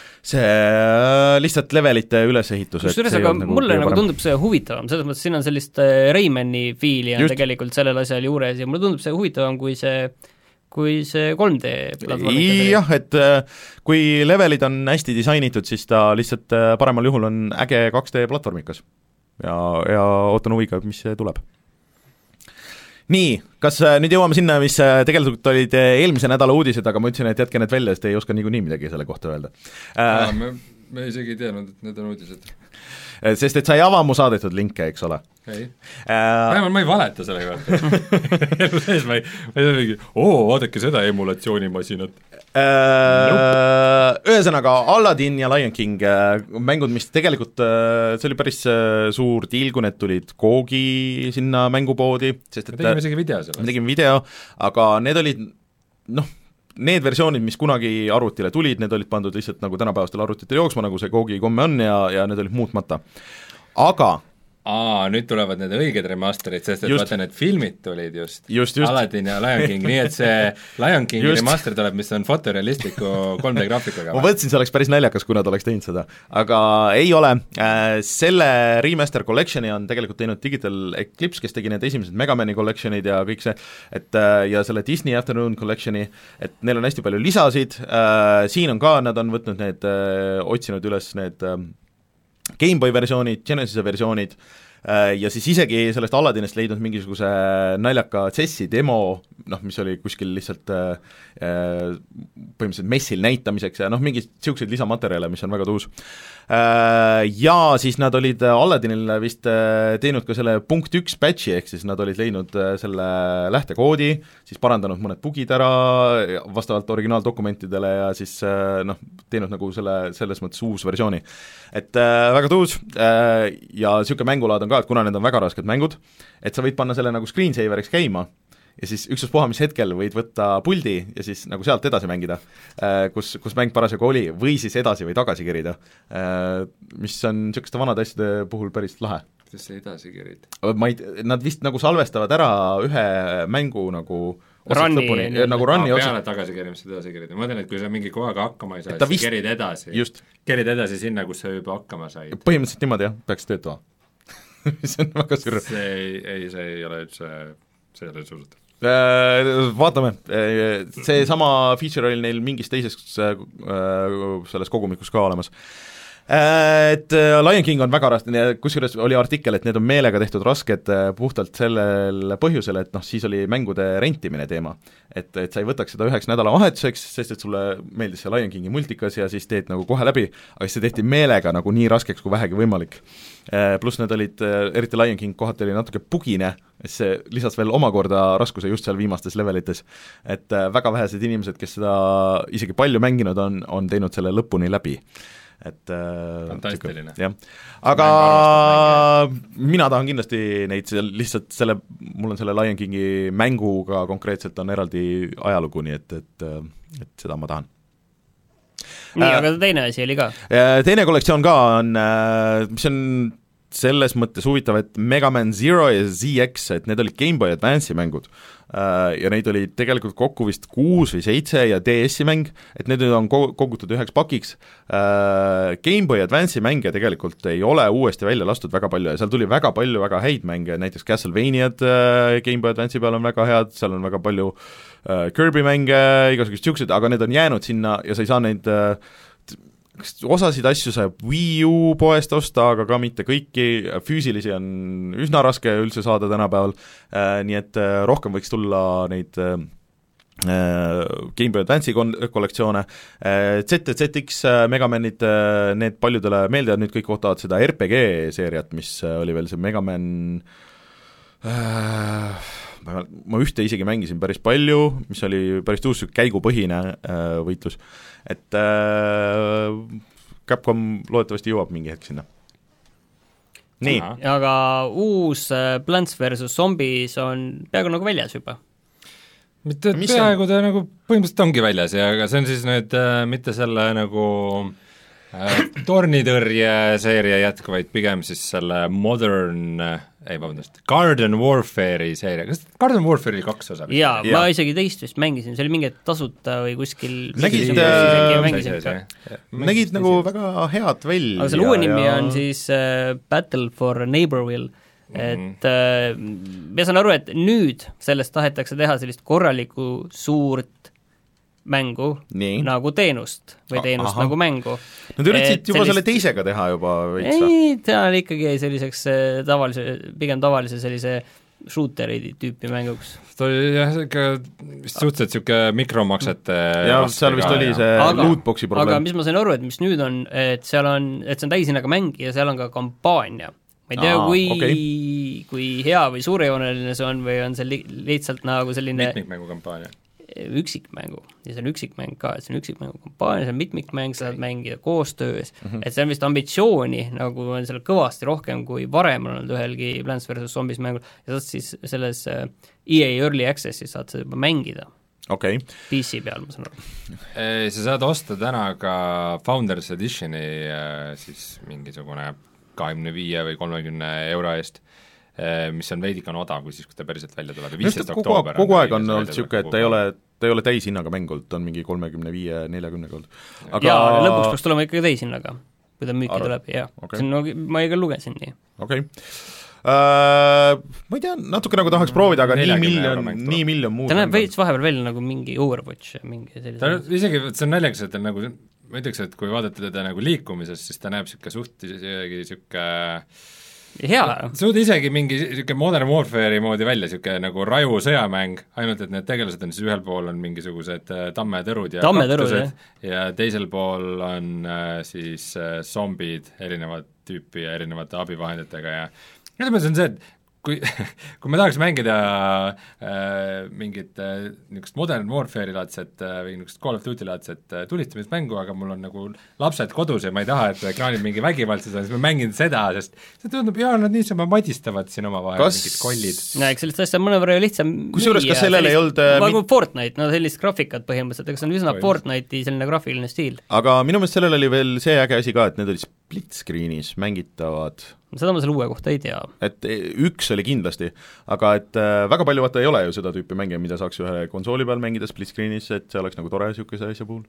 see lihtsalt levelite ülesehitus. kusjuures, aga nagu mulle nagu tundub see huvitavam, selles mõttes siin on sellist Raymani fiili on tegelikult sellel asjal juures ja mulle tundub see huvitavam kui see kui see kolm D platvormikas. jah, et kui levelid on hästi disainitud, siis ta lihtsalt paremal juhul on äge kaks D platvormikas. ja, ja ootan huviga, mis tuleb. nii, kas nüüd jõuame sinna, mis tegelikult olid eelmise nädala uudised, aga ma ütlesin, et jätke need välja, sest ei oska niikuinii midagi selle kohta öelda. Äh, me, me isegi ei teadnud, et need on uudised. Sest et sa ei ava mu saadetud linke, eks ole? ei äh,. vähemalt ma ei valeta selle kohta. elu sees ma ei, ma ei ole mingi, oo, vaadake seda emulatsioonimasinat. Äh, ühesõnaga, Aladdin ja Lion King, mängud, mis tegelikult, see oli päris suur deal, kui need tulid Googi sinna mängupoodi, sest et me tegime isegi video sellest. me tegime video, aga need olid, noh, need versioonid, mis kunagi arvutile tulid, need olid pandud lihtsalt nagu tänapäevastel arvutitel jooksma, nagu see Googi komme on ja, ja need olid muutmata. aga aa, nüüd tulevad need õiged remasterid, sest et just. Vaata, need filmid tulid just, just, just. Aladdin ja Lion King, nii et see Lion Kingi remaster tuleb, mis on fotorealistliku kolm D graafikaga. ma mõtlesin, see oleks päris naljakas, kui nad oleks teinud seda, aga ei ole. Selle Remaster Collectioni on tegelikult teinud Digital Eclipse, kes tegi need esimesed Megamani collectionid ja kõik see, et ja selle Disney Afternoon Collectioni, et neil on hästi palju lisasid, siin on ka, nad on võtnud need, otsinud üles need Gameboy versioonid, Genesise versioonid ja siis isegi sellest Aladdinist leidnud mingisuguse naljaka C E S-i demo, noh, mis oli kuskil lihtsalt põhimõtteliselt messil näitamiseks ja noh, mingi niisuguseid lisamaterjale, mis on väga tuus. Ja siis nad olid Aladdinil vist teinud ka selle punkt üks patchi, ehk siis nad olid leidnud selle lähtekoodi, siis parandanud mõned bugid ära vastavalt originaaldokumentidele ja siis noh, teinud nagu selle, selles mõttes uus versiooni. Et äh, väga tuus äh, ja niisugune mängulaad on ka, et kuna need on väga rasked mängud, et sa võid panna selle nagu screensaveriks käima ja siis üksuspuha, mis hetkel võid võtta puldi ja siis nagu sealt edasi mängida, kus, kus mäng parasjagu oli, või siis edasi või tagasi kerida, mis on niisuguste vanade asjade puhul päris lahe. Kuidas sa edasi kerid? Ma ei, nad vist nagu salvestavad ära ühe mängu nagu otsast lõpuni, nagu run'i otsast. Peale tagasi kerimist edasi kerida, ma mõtlen, et kui sa mingi kohaga hakkama ei saa, siis vist... kerid edasi, just. kerid edasi sinna, kus sa juba hakkama said. Põhimõtteliselt niimoodi jah, peaks töötama see on väga sürr. See ei, ei, see ei ole üldse, see ei ole üldse usutav. Vaatame, see sama feature oli neil mingis teises selles kogumikus ka olemas. Et Lion King on väga raske, kusjuures oli artikkel, et need on meelega tehtud rasked puhtalt sellel põhjusel, et noh, siis oli mängude rentimine teema. Et, et sa ei võtaks seda üheks nädalavahetuseks, sest et sulle meeldis see Lion Kingi multikas ja siis teed nagu kohe läbi, aga siis see tehti meelega nagu nii raskeks kui vähegi võimalik. Pluss need olid, eriti Lion King kohati oli natuke bugine, see lisas veel omakorda raskuse just seal viimastes levelites. Et väga vähesed inimesed, kes seda isegi palju mänginud on, on teinud selle lõpuni läbi. Et fantastiline. Jah. Aga mina tahan kindlasti neid lihtsalt selle, mul on selle Lion Kingi mänguga konkreetselt on eraldi ajalugu, nii et, et, et seda ma tahan. Nii, äh, aga teine asi oli ka? Teine kollektsioon ka on, mis on selles mõttes huvitav, et Mega Man Zero ja Z X, et need olid Game Boy Advance'i mängud ja neid oli tegelikult kokku vist kuus või seitse ja D S-i mäng, et need on kogutud üheks pakiks. Game Boy Advance'i mänge tegelikult ei ole uuesti välja lastud väga palju ja seal tuli väga palju väga häid mänge, näiteks Castlevaniad Game Boy Advance'i peal on väga head, seal on väga palju Kirby mänge, igasugused siuksed, aga need on jäänud sinna ja sa ei saa neid osasid asju saab Wii U poest osta, aga ka mitte kõiki, füüsilisi on üsna raske üldse saada tänapäeval, nii et rohkem võiks tulla neid Game Boy Advance'i kollektsioone, Z ja Z X Megamanid, need paljudele meeldivad, nüüd kõik ootavad seda R P G-seeriat, mis oli veel see Megaman ma ühte isegi mängisin päris palju, mis oli päris tuus käigupõhine võitlus, et äh, Capcom loodetavasti jõuab mingi hetk sinna. Nii. Aga uus Plants versus Zombies on peaaegu nagu väljas juba. mitte peaaegu ta nagu põhimõtteliselt ongi väljas ja aga see on siis nüüd äh, mitte selle nagu äh, tornitõrje seeria jätk, vaid pigem siis selle Modern ei, vabandust, Garden Warfare'i seeria, kas Garden Warfare oli kaks osa? Jaa, ma isegi teist vist mängisin, see oli mingi tasuta või kuskil nägid, äh, nägid nagu väga head välja. aga selle uue nimi ja... on siis äh, Battle for Neighborville, et äh, ma saan aru, et nüüd sellest tahetakse teha sellist korralikku suurt mängu Nii. nagu teenust või teenust Aha. nagu mängu. Nad üritasid juba sellist... selle teisega teha juba veitsa? Ei, ta ikkagi jäi selliseks tavalise, pigem tavalise sellise shooteri tüüpi mänguks. Ta oli jah, ikka vist suhteliselt niisugune mikromaksete ja seal vist oli see aga, lootboxi probleem. Aga mis ma sain aru, et mis nüüd on, et seal on, et see on täishinnaga mäng ja seal on ka kampaania. Ma ei tea, Aa, kui, okay. kui hea või suurejooneline see on või on see li- lihtsalt nagu selline mitmikmängu kampaania üksikmängu ja see on üksikmäng ka, et see on üksikmängu kampaania, see on mitmikmäng, sa saad mängida koostöös mm, -hmm. et see on vist ambitsiooni, nagu on seal kõvasti rohkem kui varem on olnud ühelgi Plants versus Zombies mängul ja saad siis selles E A Early Access'is saad seda juba mängida okay. P C peal, ma saan aru. Sa saad osta täna ka Founders Editioni siis mingisugune kahekümne viie või kolmekümne euro eest, mis on veidikene odav, kui siis, kui ta päriselt välja tuleb. viisteist oktoober kogu aeg on olnud niisugune, et ta ei ole ta ei ole täishinnaga mäng olnud, ta on mingi kolmekümne viie, neljakümne olnud. Aga... jaa, lõpuks peaks tulema ikkagi täishinnaga, kui ta müüki Arv. tuleb, jah okay.. see on, no, ma ei ka lugesin nii. okei okay. Uh, ma ei tea, natuke nagu tahaks proovida, aga nii miljon, nii miljon muud ta näeb veits vahepeal välja nagu mingi Overwatch, mingi sellise ta on isegi, see on naljakas, et ta nagu, ma ütleks, et kui vaadata teda nagu liikumisest, siis ta näeb niisugune suht isegi niisugune hea. Suud isegi mingi niisugune Modern Warfare'i moodi välja, niisugune nagu raju sõjamäng, ainult et need tegelased on siis ühel pool on mingisugused tammetõrud ja tammetõrud, kaktused ja teisel pool on äh, siis äh, zombid erinevat tüüpi ja erinevate abivahenditega ja ütleme, see on see, et kui, kui me tahaks mängida äh, mingit äh, niisugust Modern Warfare'i laadset äh, või niisugust Call of Duty laadset äh, tulistamismängu, aga mul on nagu lapsed kodus ja ma ei taha, et ekraanil mingi vägivaldsed on, siis ma mängin seda, sest see tundub, jaa, nad niisama madistavad siin omavahel kas... mingid kollid. no eks sellist asja mõnevõrra lihtsam kusjuures, kas sellel ei olnud nagu mit... Fortnite, no sellist graafikat põhimõtteliselt, ega see on üsna Või. Fortnite'i selline graafiline stiil. Aga minu meelest sellel oli veel see äge asi ka, et need olid split screen'is mängitavad seda ma selle uue kohta ei tea. Et üks oli kindlasti, aga et äh, väga palju vaata ei ole ju seda tüüpi mänge, mida saaks ühe konsooli peal mängida split screen'is, et see oleks nagu tore niisuguse asja puhul.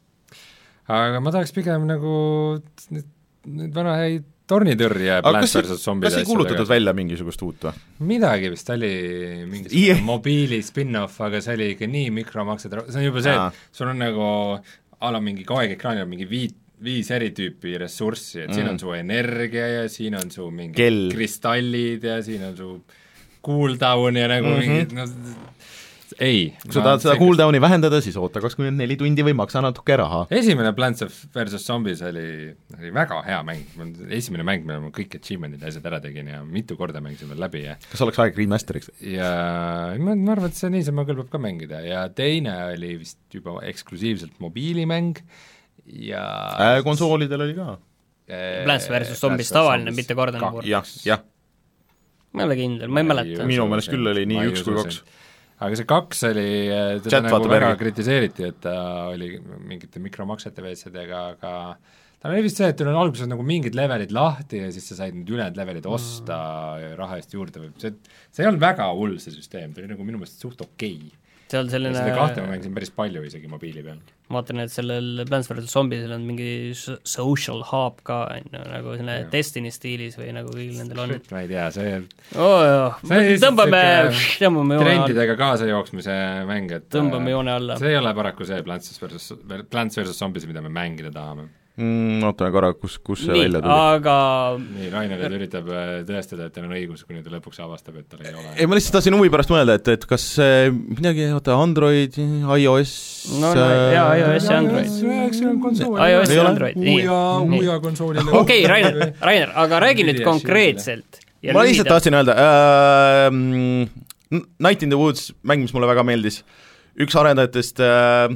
Aga ma tahaks pigem nagu nüüd, nüüd vana häid tornitõrje Plants versus Zombies kas ei kuulutatud välja mingisugust uut või? Midagi vist oli mingisugune yeah. mobiili spin-off, aga see oli ikka nii mikromaksed, see on juba see, et sul on nagu ala mingi kogu aeg ekraanil mingi viit viis eri tüüpi ressurssi, et mm. siin on su energia ja siin on su mingi Kell. kristallid ja siin on su cooldown ja nagu mm -hmm. mingid, no ei. kui sa tahad seda cooldowni vähendada, siis oota kakskümmend neli tundi või maksa natuke raha. Esimene Plants versus Zombies oli, oli väga hea mäng, esimene mäng, mille ma kõik achievement'id ja asjad ära tegin ja mitu korda mängisin veel läbi ja kas oleks aeg remaster'iks? ja ma, ma arvan, et see niisama kõlbab ka mängida ja teine oli vist juba eksklusiivselt mobiilimäng ja äh, konsoolidel oli ka Plants versus Zombies tavaline, mitte Garden War. jah, jah. ma ei ole kindel, ma ei mäleta. minu meelest küll oli nii üks kui kaks. Aga see kaks oli, teda nagu väga kritiseeriti, et ta oli mingite mikromaksete veetsedega, aga ta oli vist see, et on alguses nagu mingid levelid lahti ja siis sa said nüüd ülejäänud levelid osta mm. raha eest juurde. See, see ei olnud väga hull see süsteem, ta oli nagu minu meelest suht okei okay. seal selline seda kahte ma mängisin päris palju isegi mobiili peal. Ma vaatan, et sellel Plants versus Zombiesel on mingi social hub ka, nagu selline ja. Destiny stiilis või nagu kõigil nendel on. ma ei tea, see oh, jah. See tõmbame, tõmbame joone alla. Trendidega kaasa jooksmise mäng, et tõmbame joone alla. See ei ole paraku see Plants versus, Plants versus Zombies, mida me mängida tahame. Mm, ootame korra, kus, kus see nii, välja tuli. Aga... nii, Rainer üritab tõestada, et tal on õigus, kuni ta lõpuks avastab, et tal ei ole. ei, ma lihtsalt tahtsin huvi pärast mõelda, et, et kas midagi, oota, Android, iOS no, no jaa, iOS ja Android iOS ja Android, nii Uja konsoolile okei, Rainer, Rainer, aga räägi nüüd konkreetselt ma lihtsalt tahtsin öelda äh, Night in the Woods mäng, mis mulle väga meeldis, üks arendajatest äh,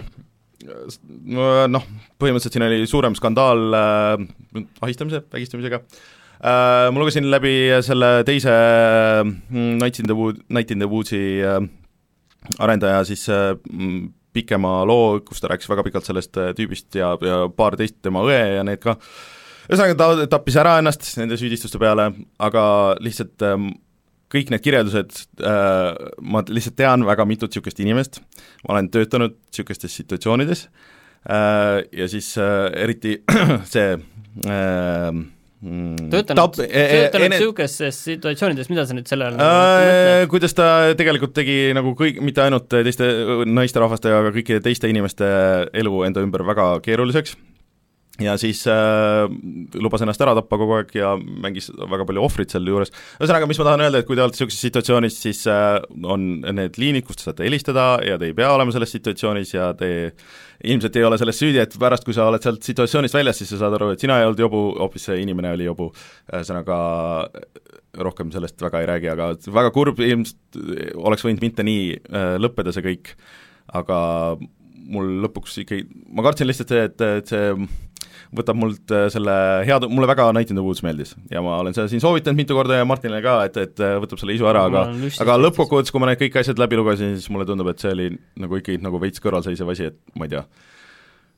noh, põhimõtteliselt siin oli suurem skandaal äh, ahistamise, vägistamisega äh,. ma lugesin läbi selle teise äh, Night in the Wood, Night in the Woodsi äh, arendaja siis äh, pikema loo, kus ta rääkis väga pikalt sellest äh, tüübist ja, ja paar teist tema õe ja need ka. Ühesõnaga ta tappis ära ennast nende süüdistuste peale, aga lihtsalt äh, kõik need kirjeldused äh,, ma lihtsalt tean väga mitut niisugust inimest, ma olen töötanud niisugustes situatsioonides äh, ja siis äh, eriti see äh, töötanud niisugustes situatsioonides, mida sa nüüd selle all äh, kuidas ta tegelikult tegi nagu kõik, mitte ainult teiste naisterahvaste, aga kõikide teiste inimeste elu enda ümber väga keeruliseks ja siis äh, lubas ennast ära tappa kogu aeg ja mängis väga palju ohvrit selle juures. Ühesõnaga, mis ma tahan öelda, et kui te olete niisuguses situatsioonis, siis äh, on need liinid, kus te saate helistada ja te ei pea olema selles situatsioonis ja te ilmselt ei ole selles süüdi, et pärast, kui sa oled sealt situatsioonist väljas, siis sa saad aru, et sina ei olnud jobu, hoopis see inimene oli jobu. Ühesõnaga, rohkem sellest väga ei räägi, aga väga kurb, ilmselt oleks võinud mitte nii äh, lõppeda see kõik, aga mul lõpuks ikkagi, ma kartsin lihtsalt see, et, et see võtab mult selle head, mulle väga Night in the Woods meeldis ja ma olen seda siin soovitanud mitu korda ja Martinile ka, et, et võtab selle isu ära, aga aga lõppkokkuvõttes, kui ma need kõik asjad läbi lugesin, siis mulle tundub, et see oli nagu ikkagi nagu veits kõrvalseisev asi, et ma ei tea,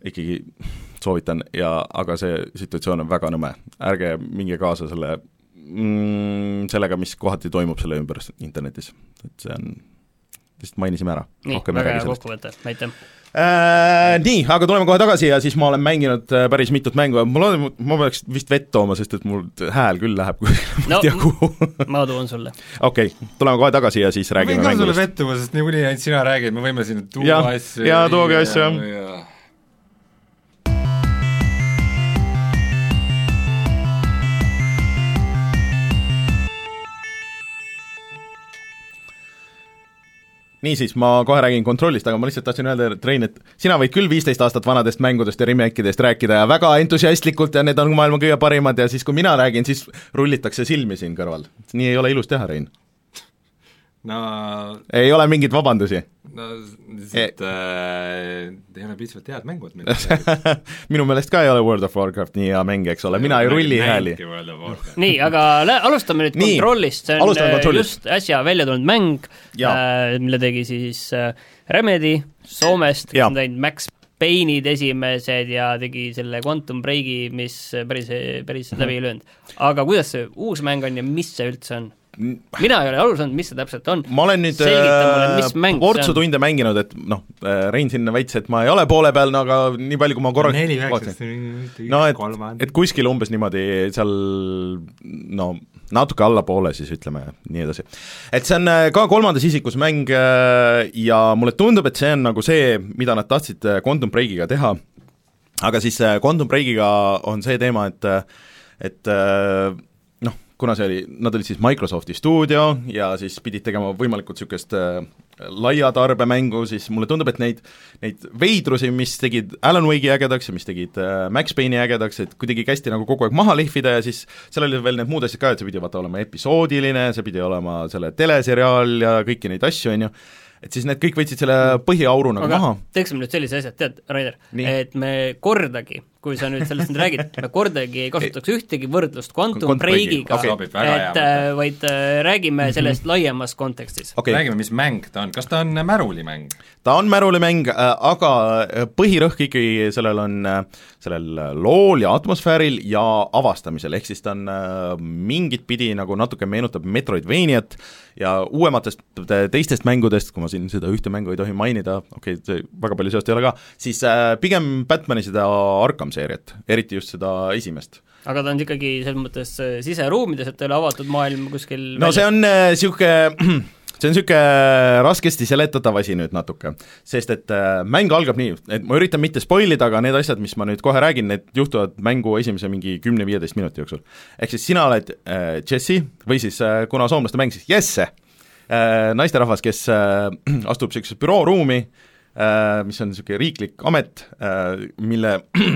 ikkagi soovitan ja aga see situatsioon on väga nõme, ärge minge kaasa selle mm, sellega, mis kohati toimub selle ümber internetis, et see on, lihtsalt mainisime ära. Nii, väga hea kokkuvõte, aitäh. Äh, nii, aga tuleme kohe tagasi ja siis ma olen mänginud päris mitut mängu ja mul on, ma peaks vist vett tooma, sest et mul hääl küll läheb no, ma tuon sulle. Okei, okay, tuleme kohe tagasi ja siis räägime mängudest. Ma võin ka sulle vett tuua, sest niikuinii ainult sina räägid, me võime sinna tuua ja, asju. Ja tooge asju, jah. Ja. Niisiis, ma kohe räägin kontrollist, aga ma lihtsalt tahtsin öelda, Rein, et sina võid küll viisteist aastat vanadest mängudest ja remake'idest rääkida ja väga entusiastlikult ja need on maailma kõige parimad ja siis, kui mina räägin, siis rullitakse silmi siin kõrval. Nii ei ole ilus teha, Rein. No... Ei ole mingit vabandusi. No, lihtsalt e... äh, ei ole piisavalt head mängud. Minu meelest ka ei ole World of Warcraft nii hea mäng, eks ole, mina ei rulli hääli. Nii, aga lä- alustame nüüd nii, kontrollist, see on kontrollist. Just äsja välja tulnud mäng, äh, mille tegi siis äh, Remedy Soomest, kes on teinud Max Payne'id esimesed ja tegi selle Quantum Breaki, mis päris, päris läbi ei löönud. Aga kuidas see uus mäng on ja mis see üldse on? Mina ei ole aru saanud, mis see täpselt on. Ma olen nüüd portsu tunde mänginud, et noh, Rein sinna väitsi, et ma ei ole poole peal, no aga nii palju, kui ma korra neli üheksast no, et, et kuskil umbes niimoodi seal no, natuke alla poole siis ütleme nii edasi. Et see on ka kolmandas isikus mäng ja mulle tundub, et see on nagu see, mida nad tahtsid Quantum Breakiga teha, aga siis Quantum Breakiga on see teema, et et kuna see oli, nad olid siis Microsofti stuudio ja siis pidid tegema võimalikult niisugust äh, laia tarbemängu, siis mulle tundub, et neid, neid veidrusi, mis tegid Alan Wake'i ägedaks ja mis tegid äh, Max Payne'i ägedaks, et kuidagi kästi nagu kogu aeg maha lihvida ja siis seal oli veel need muud asjad ka, et see pidi vaata olema episoodiline, see pidi olema selle teleseriaal ja kõiki neid asju, on ju, et siis need kõik võtsid selle põhiauru nagu aga maha. Teeksime nüüd sellise asja, tead, Rainer, et me kordagi, kui sa nüüd sellest nüüd räägid, me kordagi ei kasutaks ühtegi võrdlust Quantum Breakiga, okay. et äh, vaid äh, räägime sellest mm -hmm. laiemas kontekstis. Okay. Räägime, mis mäng ta on, kas ta on märulimäng? Ta on märulimäng, aga põhirõhk ikkagi sellel on, sellel lool ja atmosfääril ja avastamisel, ehk siis ta on mingit pidi nagu natuke meenutab Metroidvaniat ja uuematest teistest mängudest, kui ma siin seda ühte mängu ei tohi mainida, okei okay,, väga palju seost ei ole ka, siis pigem Batmani seda Arkham seeriat, eriti just seda esimest. Aga ta on ikkagi selles mõttes siseruumides, et ta ei ole avatud maailm kuskil no välja. See on niisugune see on niisugune raskesti seletatav asi nüüd natuke, sest et äh, mäng algab nii, et ma üritan mitte spoilida, aga need asjad, mis ma nüüd kohe räägin, need juhtuvad mängu esimese mingi kümne-viieteist minuti jooksul. Ehk siis sina oled äh, Jesse või siis äh, kuna soomlaste mäng, siis Jesse, äh, naisterahvas, kes äh, astub niisuguse bürooruumi, äh, mis on niisugune riiklik amet, äh, mille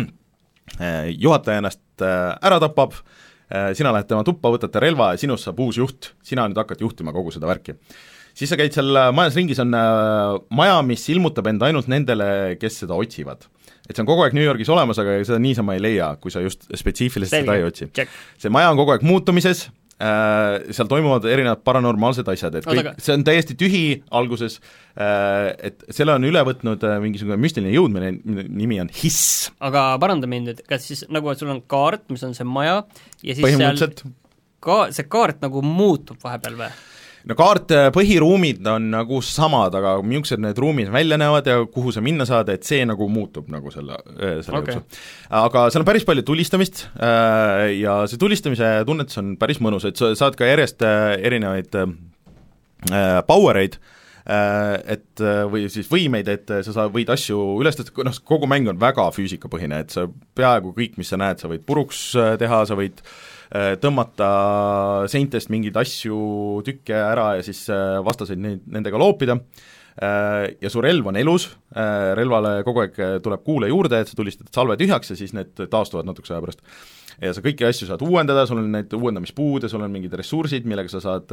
äh, juhataja ennast äh, ära tapab, äh, sina lähed tema tuppa, võtate relva ja sinust saab uus juht, sina nüüd hakkad juhtima kogu seda värki. Siis sa käid seal majas ringis, on maja, mis ilmutab end ainult nendele, kes seda otsivad. Et see on kogu aeg New Yorgis olemas, aga seda niisama ei leia, kui sa just spetsiifiliselt seda ei otsi. See maja on kogu aeg muutumises, äh, seal toimuvad erinevad paranormaalsed asjad, et kõik, see on täiesti tühi alguses, äh, et selle on üle võtnud mingisugune müstiline jõud, mille nimi on hiss. Aga paranda mind nüüd, kas siis nagu, et sul on kaart, mis on see maja, ja siis põhimõtteliselt seal ka, see kaart nagu muutub vahepeal või? No kaart, põhiruumid on nagu samad, aga millised need ruumid välja näevad ja kuhu sa minna saad, et see nagu muutub nagu selle, selle okay. jooksul. Aga seal on päris palju tulistamist ja see tulistamise tunnetus on päris mõnus, et sa saad ka järjest erinevaid powereid, et või siis võimeid, et sa saad, võid asju üles tõsta, noh, kogu mäng on väga füüsikapõhine, et sa peaaegu kõik, mis sa näed, sa võid puruks teha, sa võid tõmmata seintest mingeid asju, tükke ära ja siis vastaseid neid, nendega loopida ja su relv on elus, relvale kogu aeg tuleb kuule juurde, et sa tulistad salve tühjaks ja siis need taastuvad natukese aja pärast. Ja sa kõiki asju saad uuendada, sul on need uuendamispuud ja sul on mingid ressursid, millega sa saad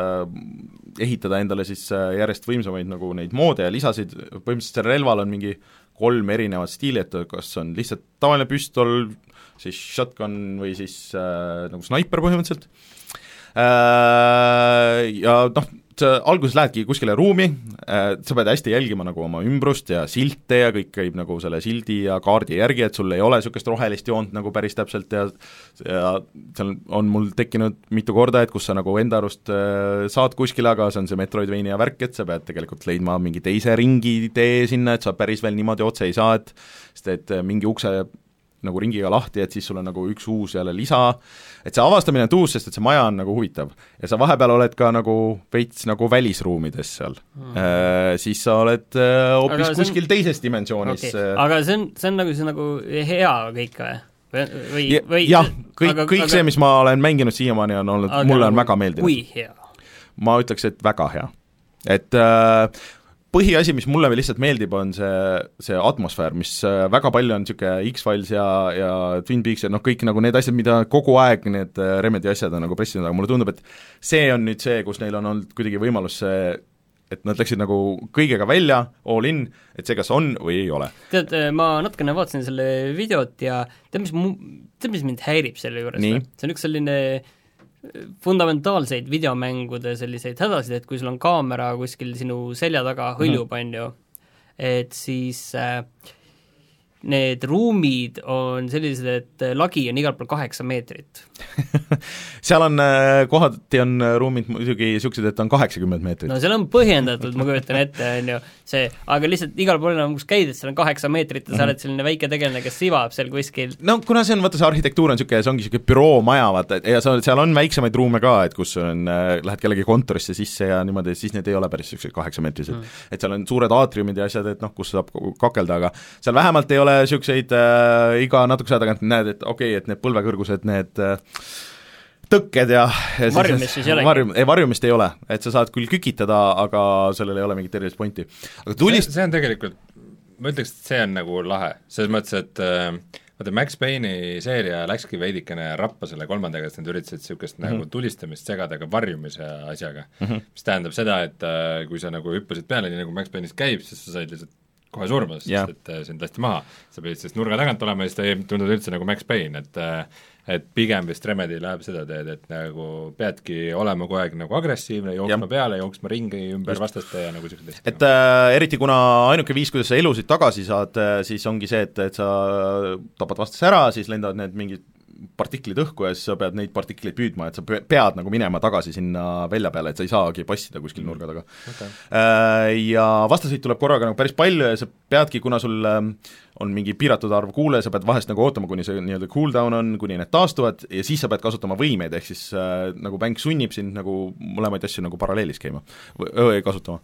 ehitada endale siis järjest võimsamaid nagu neid moode ja lisasid, põhimõtteliselt selle relval on mingi kolm erinevat stiili, et kas on lihtsalt tavaline püstol, siis shotgun või siis äh, nagu snaiper põhimõtteliselt äh, ja noh, sa alguses lähedki kuskile ruumi, sa pead hästi jälgima nagu oma ümbrust ja silte ja kõik käib nagu selle sildi ja kaardi järgi, et sul ei ole niisugust rohelist joont nagu päris täpselt ja ja seal on mul tekkinud mitu korda, et kus sa nagu enda arust saad kuskile, aga see on see Metroidvania värk, et sa pead tegelikult leidma mingi teise ringi tee sinna, et sa päris veel niimoodi otse ei saa, et sest et mingi ukse nagu ringiga lahti, et siis sul on nagu üks uus jälle lisa, et see avastamine on tuus, sest et see maja on nagu huvitav. Ja sa vahepeal oled ka nagu veits nagu välisruumides seal mm.. Äh, siis sa oled äh, hoopis kuskil on... teises dimensioonis okay.. Aga see on, see on nagu, see on nagu hea kõik või? Või, ja, või, jah, kõik, aga, kõik aga... see, mis ma olen mänginud siiamaani, on olnud, mulle on väga meeldinud. Kui hea? Ma ütleks, et väga hea. Et äh, põhiasi, mis mulle lihtsalt meeldib, on see, see atmosfäär, mis väga palju on niisugune X-Files ja, ja Twin Peaks ja noh, kõik nagu need asjad, mida kogu aeg need Remedy asjad on nagu pressinud, aga mulle tundub, et see on nüüd see, kus neil on olnud kuidagi võimalus see, et nad läksid nagu kõigega välja, all in, et see kas on või ei ole. Tead, ma natukene vaatasin selle videot ja tead, mis, mu, tead, mis mind häirib selle juures? See on üks selline fundamentaalseid videomängude selliseid hädasid, et kui sul on kaamera kuskil sinu selja taga hõljub, on ju, et siis äh, need ruumid on sellised, et lagi on igal pool kaheksa meetrit. seal on, kohati on ruumid muidugi niisugused, et on kaheksakümmend meetrit. No seal on põhjendatud, ma kujutan ette, on ju, see, aga lihtsalt igal pool on, kus käid, et seal on kaheksa meetrit ja sa oled selline väike tegelane, kes sivab seal kuskil. No kuna see on, vaata see arhitektuur on niisugune, see ongi niisugune büroomaja, vaata, ja seal on väiksemaid ruume ka, et kus on, lähed kellegi kontorisse sisse ja niimoodi, siis need ei ole päris niisugused kaheksa meetrised mm.. et seal on suured aatriumid ja asjad, et noh, kus saab kakelda, aga seal vähemalt ei ole niisuguseid äh, iga natukese aja tagant näed, et okei okay,, et need põlvekõrgused, need äh, tõkked ja, ja varjumist siis ei olegi? Varjum, ei, varjumist ei ole, et sa saad küll kükitada, aga sellel ei ole mingit erilist pointi. Aga tulist... see, see on tegelikult, ma ütleks, et see on nagu lahe, selles mõttes, et äh, vaata, Max Payne'i seeria läkski veidikene rappa selle kolmandaga, et nad üritasid niisugust mm -hmm. nagu tulistamist segada ka varjumise asjaga mm, -hmm. mis tähendab seda, et äh, kui sa nagu hüppasid peale, nii nagu Max Payne'is käib, siis sa said lihtsalt kohe surma, sest yeah. et äh, sind lasti maha. Sa pidid sellest nurga tagant olema ja siis ta ei tundunud üldse nagu Max Payne, et äh, et pigem vist Remedy läheb seda teed, et nagu peadki olema kogu aeg nagu agressiivne, jooksma ja. peale, jooksma ringi ümber Just. vastaste ja nagu niisugused asjad. Et äh, eriti kuna ainuke viis, kuidas sa elusid tagasi saad, siis ongi see, et, et sa tapad vastase ära, siis lendavad need mingid partiklid õhku ja siis sa pead neid partikleid püüdma, et sa pead nagu minema tagasi sinna välja peale, et sa ei saagi passida kuskil nurga taga okay.. Ja vastaseid tuleb korraga nagu päris palju ja sa peadki, kuna sul on mingi piiratud arv kuule, sa pead vahest nagu ootama, kuni see nii-öelda cooldown on, kuni need taastuvad ja siis sa pead kasutama võimeid, ehk siis äh, nagu mäng sunnib sind nagu mõlemaid asju nagu paralleelis käima või öö, kasutama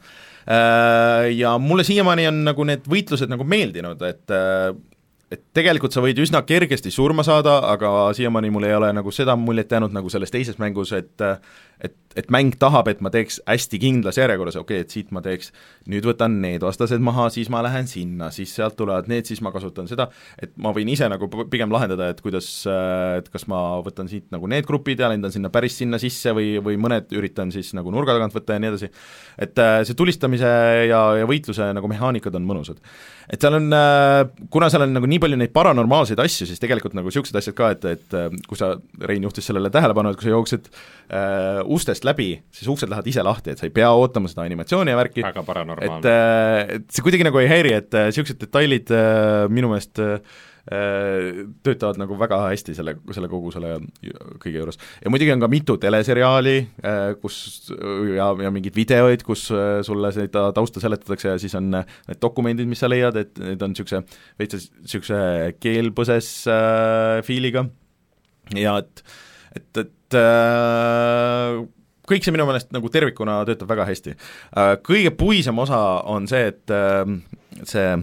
äh,. Ja mulle siiamaani on nagu need võitlused nagu meeldinud, et äh, et tegelikult sa võid üsna kergesti surma saada, aga siiamaani mul ei ole nagu seda muljet jäänud nagu selles teises mängus, et et, et mäng tahab, et ma teeks hästi kindlas järjekorras, okei okay,, et siit ma teeks, nüüd võtan need vastased maha, siis ma lähen sinna, siis sealt tulevad need, siis ma kasutan seda, et ma võin ise nagu pigem lahendada, et kuidas, et kas ma võtan siit nagu need grupid ja lendan sinna päris sinna sisse või, või mõned üritan siis nagu nurga tagant võtta ja nii edasi. Et see tulistamise ja, ja võitluse nagu mehaanikad on mõnusad. Et seal on, kuna seal on nagu nii palju neid paranormaalseid asju, siis tegelikult nagu niisugused asjad ka, et, et kui sa, Rein juhtis sellele tähelepanu, et kui sa jooksed äh, ustest läbi, siis uksed lähevad ise lahti, et sa ei pea ootama seda animatsiooni ja värki, väga paranormaalne. et, äh, et see kuidagi nagu ei häiri, et niisugused äh, detailid äh, minu meelest äh, töötavad nagu väga hästi selle, selle kogu selle kõige juures. Ja muidugi on ka mitu teleseriaali, kus ja, ja mingid videoid, kus sulle seda tausta seletatakse ja siis on need dokumendid, mis sa leiad, et need on niisuguse veitsa niisuguse keelpõses äh, fiiliga ja et, et, et äh, kõik see minu meelest nagu tervikuna töötab väga hästi. Äh, kõige puisem osa on see, et äh, see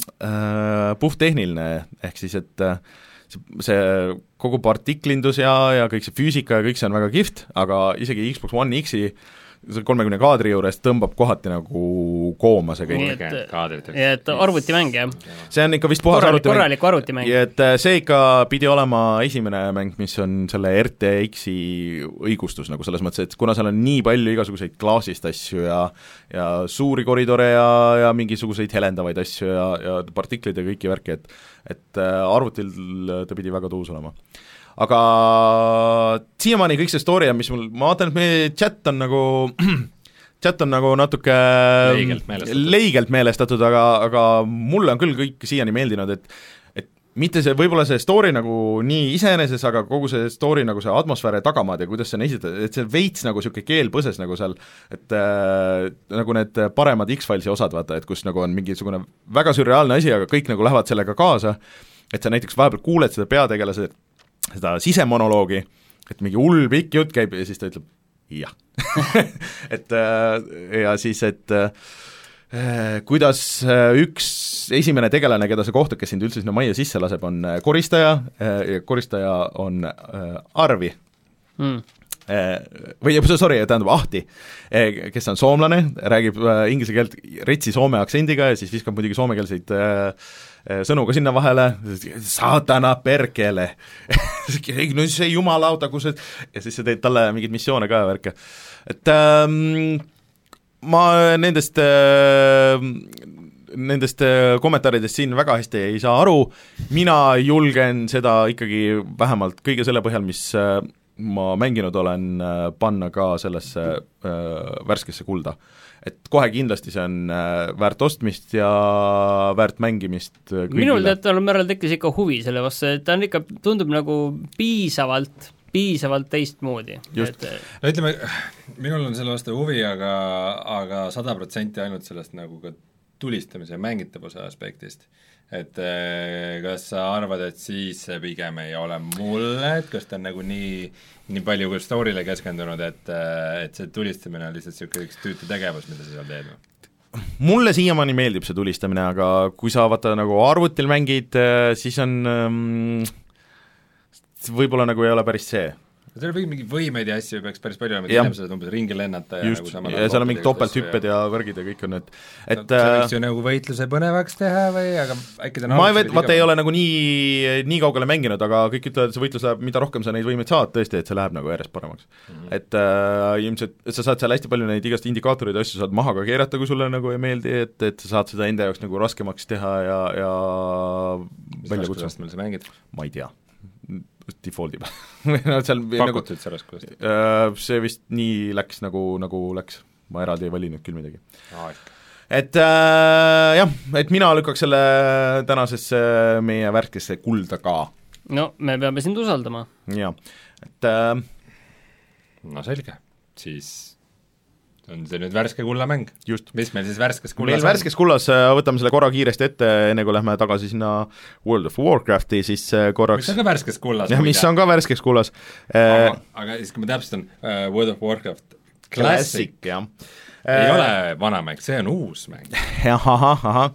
Uh, puhttehniline, ehk siis et uh, see, see kogu partiklindus ja, ja kõik see füüsika ja kõik see on väga kihvt, aga isegi Xbox One X-i kolmekümne kaadri juures tõmbab kohati nagu kooma see kõik. Ja et arvutimäng, jah? See on ikka vist puhas arvutimäng. Korralik arvutimäng. Ja et see ikka pidi olema esimene mäng, mis on selle R T X-i õigustus nagu selles mõttes, et kuna seal on nii palju igasuguseid klaasist asju ja ja suuri koridore ja, ja mingisuguseid helendavaid asju ja, ja partiklid ja kõiki värki, et et arvutil ta pidi väga tuus olema. Aga siiamaani kõik see story, mis mul, ma vaatan, et meie chat on nagu chat on nagu natuke leigelt meelestatud, leigelt meelestatud, aga, aga mulle on küll kõik siiani meeldinud, et et mitte see, võib-olla see story nagu nii iseeneses, aga kogu see story nagu see atmosfäär ja tagamaad ja kuidas see on esitatud, et see veits nagu niisugune keel põses nagu seal, et äh, nagu need paremad X-Filesi osad, vaata, et kus nagu on mingisugune väga sürreaalne asi, aga kõik nagu lähevad sellega kaasa, et sa näiteks vahepeal kuuled seda peategelase, seda sisemonoloogi, et mingi hull pikk jutt käib ja siis ta ütleb jah et ja siis, et äh, kuidas üks esimene tegelane, keda sa kohtad, kes sind üldse sinna majja sisse laseb, on koristaja ja koristaja on äh, Arvi mm. äh, või sorry, tähendab Ahti, kes on soomlane, räägib äh, inglise keelt retsi soome aktsendiga ja siis viskab muidugi soomekeelseid äh, sõnu ka sinna vahele, saatana perkele no see jumalauta, kus et ja siis sa teed talle mingeid missioone ka ja värke. Et ähm, ma nendest äh, nendest kommentaaridest siin väga hästi ei saa aru, mina julgen seda ikkagi vähemalt kõige selle põhjal, mis äh, ma mänginud olen, äh, panna ka sellesse äh, värskesse kulda. Et kohe kindlasti see on äh, väärt ostmist ja väärt mängimist kõigile. Minul teataval määral tekkis ikka huvi selle vastu, et ta on ikka, tundub nagu piisavalt, piisavalt teistmoodi. Et... no ütleme, minul on selle vastu huvi, aga, aga sada protsenti ainult sellest nagu ka tulistamise ja mängitavuse aspektist. Et kas sa arvad, et siis see pigem ei ole mulle, et kas ta on nagu nii, nii palju kui story'le keskendunud, et, et see tulistamine on lihtsalt niisugune üks tüütu tegevus, mida sa seal teed? Mulle siiamaani meeldib see tulistamine, aga kui sa vaata nagu arvutil mängid, siis on um, võib-olla nagu ei ole päris see. Seal on mingi võimeid ja asju peaks päris palju olema, et inimesed umbes ringi lennata ja just, nagu ja seal on mingid topelthüpped ja värgid ja kõik on, et et see võiks ju nagu võitluse põnevaks teha või, aga äkki ta ma ei võt, vaata ei ole nagu nii, nii kaugele mänginud, aga kõik ütlevad, et see võitlus läheb, mida rohkem sa neid võimeid saad, tõesti, et see läheb nagu järjest paremaks mm. -hmm. Et äh, ilmselt, et sa saad seal hästi palju neid igast indikaatoreid ja asju saad maha ka keerata, kui sulle nagu ei meeldi, et, et sa saad seda enda jaoks nagu raskemaks teha ja, ja välja kutsuda. Mis sa mängid? Ma ei tea defauldi peal no, seal pakutud nagu, sellest kuidas? See vist nii läks, nagu, nagu läks, ma eraldi ei valinud küll midagi ah,. Et äh, jah, et mina lükkaks selle tänasesse meie värskesse kulda ka. No me peame sind usaldama. Jah, et äh, no selge, siis on see nüüd värske kullamäng. Just. Mis meil siis värskes kullas meil on? Värskes kullas, võtame selle korra kiiresti ette, enne kui lähme tagasi sinna World of Warcrafti, siis korraks mis on ka värskes kullas? jah, mis on ka värskes kullas. Aga, aga siis kui ma täpsustan, uh, World of Warcraft Classic, Classic jah. ei uh, ole vana mäng, see on uus mäng. ahah, ahah.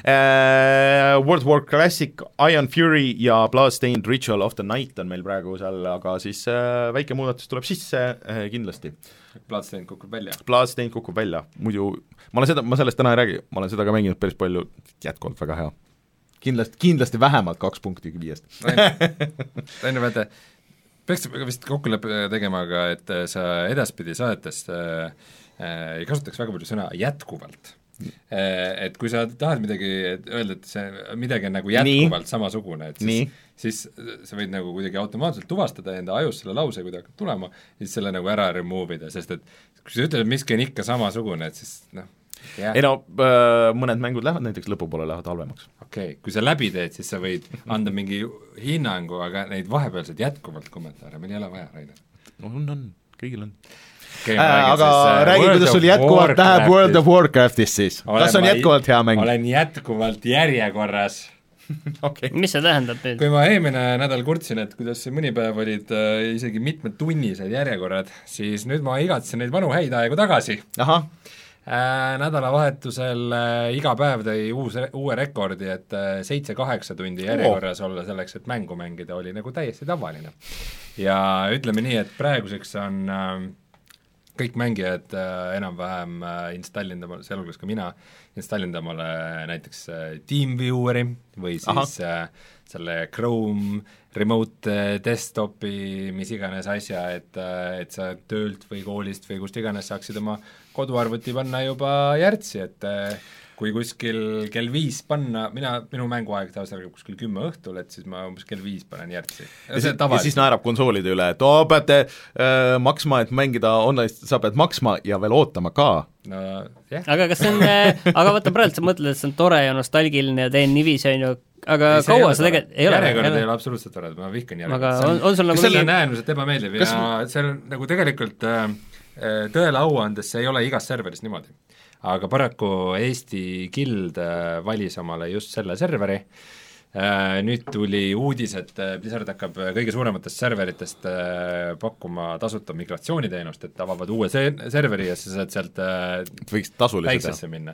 Uh, World of Warcraft Classic, Iron Fury ja Bloodstained Ritual of the Night on meil praegu seal, aga siis uh, väike muudatus tuleb sisse uh, kindlasti. Bloodstained kukub välja. Bloodstained kukub välja, muidu ma olen seda, ma sellest täna ei räägi, ma olen seda ka mänginud päris palju, jätkuvalt väga hea. Kindlasti, kindlasti vähemalt kaks punkti viiest. Enne vaata, peaks vist kokkuleppe tegema, aga et sa edaspidi saatest äh, äh, ei kasutaks väga palju sõna jätkuvalt. Äh, et kui sa tahad midagi öelda, et see midagi on nagu jätkuvalt Nii. samasugune, et siis, siis sa võid nagu kuidagi automaatselt tuvastada enda ajus selle lause, kui ta hakkab tulema, siis selle nagu ära remove ida, sest et kui sa ütled, et miski on ikka samasugune, et siis noh yeah. ei no, mõned mängud lähevad näiteks lõpupoole lähevad halvemaks. Okei okay., kui sa läbi teed, siis sa võid anda mingi hinnangu, aga neid vahepealseid jätkuvalt kommentaare meil ei ole vaja, Rainer. no on, on, kõigil on okay,. Äh, aga siis, räägi, kuidas sul jätkuvalt läheb World of Warcraftist siis, kas on jätkuvalt hea mäng? olen jätkuvalt järjekorras. Okay. Mis see tähendab nüüd? Kui ma eelmine nädal kurtsin, et kuidas mõni päev olid äh, isegi mitmed tunnised järjekorrad, siis nüüd ma igatsen neid vanu häid aegu tagasi. Ahah. Äh, nädalavahetusel äh, iga päev tõi uus, uue rekordi, et äh, seitse-kaheksa tundi järjekorras oh. olla selleks, et mängu mängida, oli nagu täiesti tavaline. Ja ütleme nii, et praeguseks on äh, kõik mängijad äh, enam-vähem äh, installinud omale, sealhulgas ka mina, installinud omale näiteks äh, TeamVieweri või siis äh, selle Chrome remote desktopi, mis iganes asja, et, äh, et sa töölt või koolist või kust iganes saaksid oma koduarvuti panna juba järtsi, et äh, kui kuskil kell viis panna, mina, minu mänguaeg tavaliselt algab kuskil kümme õhtul, et siis ma umbes kell viis panen järgsi. Ja, ja, ja siis naerab konsoolide üle, et oo, peate äh, maksma, et mängida online, sa pead maksma ja veel ootama ka. No, yeah. aga kas see on, aga vaata praegu sa mõtled, et see on tore ja nostalgiline ja teen niiviisi, on ju, aga ei, kaua sa tegelikult ei ole? Järjekord ei ole absoluutselt tore, ma vihkan järjekord. Aga on, on sul nagu see on äärmiselt ebameeldiv kas... ja see on nagu tegelikult äh, tõele au andes, see ei ole igas serveris niimoodi. Aga paraku Eesti Guild valis omale just selle serveri, nüüd tuli uudis, et Blizzard hakkab kõige suurematest serveritest pakkuma tasuta migratsiooniteenust, et avavad uue se- serveri ja sa saad sealt väiksesse minna.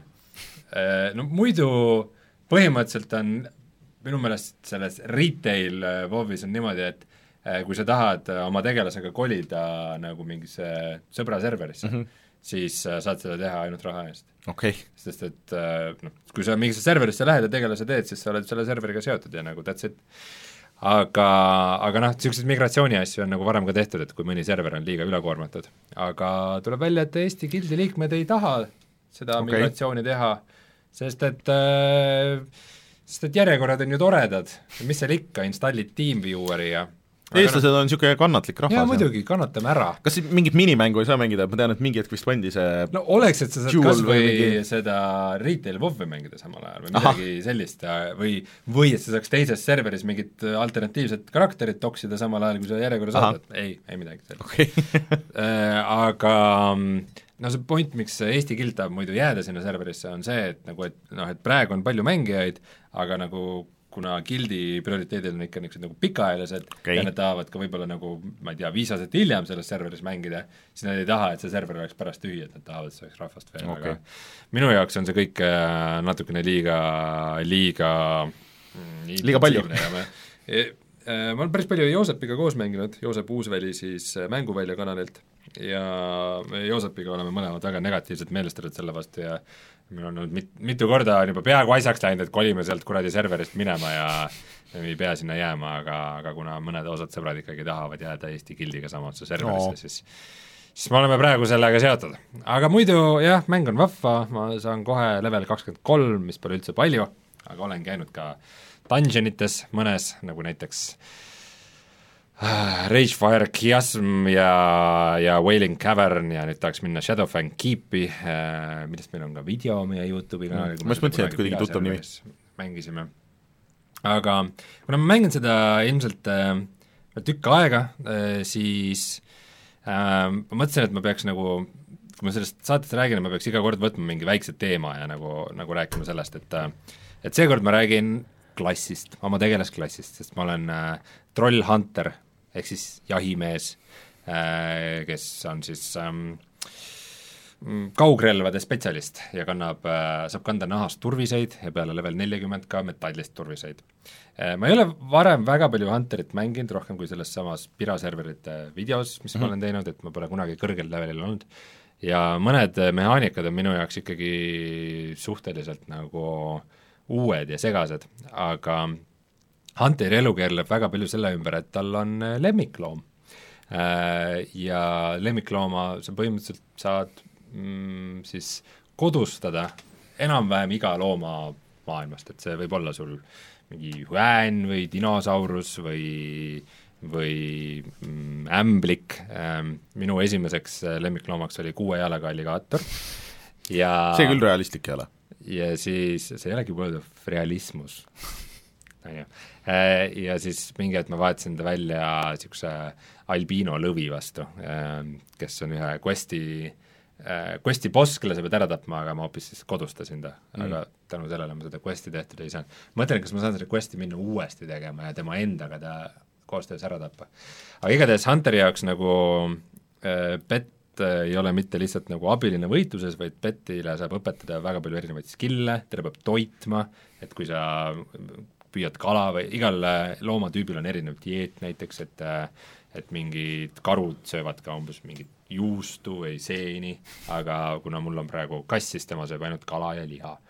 No muidu põhimõtteliselt on minu meelest selles retail WoW'is on niimoodi, et kui sa tahad oma tegelasega kolida nagu mingisse sõbra serverisse, mm, -hmm. siis saad seda teha ainult raha eest. Okay. Sest et noh, kui sa mingisse serverisse lähed ja tegelase teed, siis sa oled selle serveriga seotud ja nagu that's it. Aga, aga noh, niisuguseid migratsiooni asju on nagu varem ka tehtud, et kui mõni server on liiga ülekoormatud. Aga tuleb välja, et Eesti Guildi liikmed ei taha seda okay. migratsiooni teha, sest et äh, sest et järjekorrad on ju toredad, mis seal ikka, installid TeamVieweri ja eestlased on niisugune kannatlik rahvas. Jaa, muidugi, kannatame ära. Kas mingit minimängu ei saa mängida, ma tean, et mingi hetk vist pandi see no oleks, et sa saad kas või mingi... seda retail WoW-i mängida samal ajal või midagi Aha. sellist või, või et sa saaks teises serveris mingit alternatiivset karakterit toksida samal ajal, kui sa järjekorras saadad. Ei, ei midagi sellist okay. Aga no see point, miks Eesti Guild tahab muidu jääda sinna serverisse, on see, et nagu, et noh, et praegu on palju mängijaid, aga nagu kuna Guildi prioriteedid on ikka niisugused nagu pikaajalised okay. ja nad tahavad ka võib-olla nagu, ma ei tea, viis aastat hiljem selles serveris mängida, siis nad ei taha, et see server oleks pärast tühi, et nad tahavad, et see oleks rahvast veel okay., aga minu jaoks on see kõik natukene liiga, liiga liiga palju. Me, ma olen päris palju Joosepiga koos mänginud, Joosep Uusväli siis Mänguvälja kanalilt ja me Joosepiga oleme mõlemad väga negatiivselt meelestatud selle vastu ja meil on olnud mit, mitu korda on juba peaaegu asjaks läinud, et kolime sealt kuradi serverist minema ja ei pea sinna jääma, aga, aga kuna mõned osad sõbrad ikkagi tahavad jääda Eesti Guildiga samasse serverisse no., siis siis me oleme praegu sellega seotud. Aga muidu jah, mäng on vahva, ma saan kohe level kakskümmend kolm, mis pole üldse palju, aga olen käinud ka dungeonites mõnes, nagu näiteks Ragefire Chiasm ja, ja Wailing Cavern ja nüüd tahaks minna Shadowfang Keepi, millest meil on ka video meie YouTube'i kanalil mm. ma just mõtlesin, et kuidagi tuttav nimi. Mängisime. Aga kuna ma mängin seda ilmselt äh, tükk aega, äh, siis äh, ma mõtlesin, et ma peaks nagu, kui ma sellest saatest räägin, ma peaks iga kord võtma mingi väikse teema ja nagu, nagu rääkima sellest, et et seekord ma räägin klassist, oma tegelasklassist, sest ma olen äh, Trollhunter, ehk siis jahimees, kes on siis ähm, kaugrelvade spetsialist ja kannab, saab kanda nahast turviseid ja peale level nelikümmend ka metallist turviseid. Ma ei ole varem väga palju Hunterit mänginud, rohkem kui selles samas piraserverite videos, mis mm-hmm. ma olen teinud, et ma pole kunagi kõrgel levelil olnud ja mõned mehaanikad on minu jaoks ikkagi suhteliselt nagu uued ja segased, aga Hunteri elu keerleb väga palju selle ümber, et tal on lemmikloom ja lemmiklooma sa põhimõtteliselt saad mm, siis kodustada enam-vähem iga looma maailmast, et see võib olla sul mingi hüään või dinosaurus või, või mm, ämblik, minu esimeseks lemmikloomaks oli kuue jalaga alligaator ja see küll realistlik ei ole. Ja siis, see ei olegi World of Realismus ja siis mingi hetk ma vaatasin ta välja niisuguse albiino lõvi vastu, kes on ühe questi, questi boss, kelle sa pead ära tapma, aga ma hoopis siis kodustasin ta mm., aga tänu sellele ma seda questi tehtud ei saanud. mõtlen, kas ma saan seda questi minna uuesti tegema ja tema endaga ta koostöös ära tappa. Aga igatahes Hunteri jaoks nagu äh, pet ei ole mitte lihtsalt nagu abiline võitluses, vaid petile saab õpetada väga palju erinevaid skille, teda peab toitma, et kui sa püüad kala või igal loomatüübil on erinev dieet näiteks, et et mingid karud söövad ka umbes mingit juustu või seeni, aga kuna mul on praegu kass, siis tema sööb ainult kala ja liha.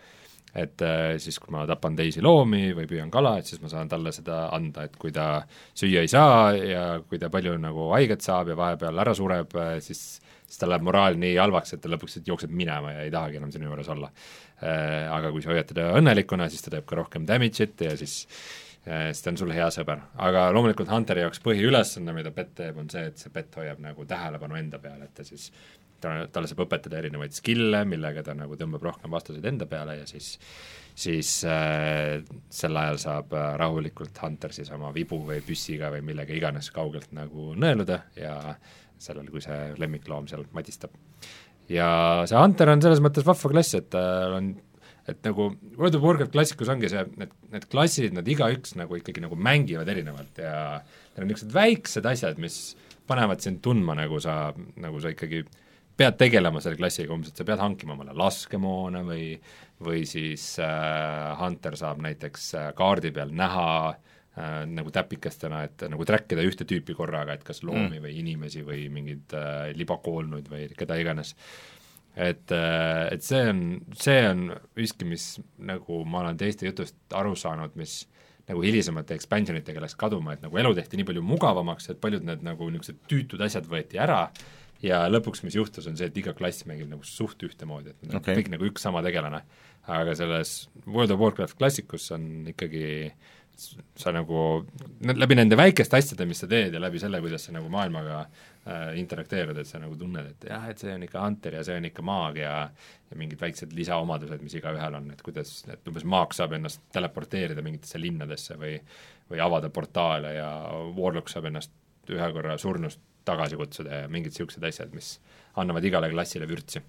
et äh, siis kui ma tapan teisi loomi või püüan kala, et siis ma saan talle seda anda, et kui ta süüa ei saa ja kui ta palju nagu haiget saab ja vahepeal ära sureb, siis, siis tal läheb moraal nii halvaks, et ta lõpuks jookseb minema ja ei tahagi enam sinu juures olla. Äh, aga kui sa hoiad teda õnnelikuna, siis ta teeb ka rohkem damage'it ja siis siis ta on sul hea sõber. Aga loomulikult Hunteri jaoks põhiülesanne, mida pet teeb, on see, et see pet hoiab nagu tähelepanu enda peale, et ta siis ta, talle saab õpetada erinevaid skill'e, millega ta nagu tõmbab rohkem vastuseid enda peale ja siis siis äh, sel ajal saab äh, rahulikult Hunter siis oma vibu või püssiga või millega iganes kaugelt nagu nõeluda ja sellel, kui see lemmikloom seal madistab. Ja see Hunter on selles mõttes vahva klass, et tal on et nagu World of Warcraft klassikus ongi see, need, need klassid, nad igaüks nagu ikkagi nagu mängivad erinevalt ja need on niisugused väiksed asjad, mis panevad sind tundma, nagu sa, nagu sa ikkagi pead tegelema selle klassiga, umbes, et sa pead hankima mõne laskemoona või, või siis äh, Hunter saab näiteks äh, kaardi peal näha äh, nagu täpikestena, et nagu trackida ühte tüüpi korraga, et kas loomi mm. või inimesi või mingeid äh, libakoolnuid või keda iganes. Et, et see on, see on miski, mis nagu ma olen teiste jutust aru saanud, mis nagu hilisemate expansionitega läks kaduma, et nagu elu tehti nii palju mugavamaks, et paljud need nagu niisugused tüütud asjad võeti ära ja lõpuks, mis juhtus, on see, et iga klass mängib nagu suht ühtemoodi, et okay. kõik nagu üks sama tegelane. Aga selles World of Warcraft klassikus on ikkagi sa nagu, läbi nende väikeste asjade, mis sa teed ja läbi selle, kuidas sa nagu maailmaga äh, interakteerud, et sa nagu tunned, et jah, et see on ikka Hunter ja see on ikka maag ja, ja mingid väiksed lisaomadused, mis igaühel on, et kuidas, et umbes maag saab ennast teleporteerida mingitesse linnadesse või, või avada portaale ja Warlock saab ennast ühe korra surnust tagasi kutsuda ja mingid siuksed asjad, mis annavad igale klassile vürtsi.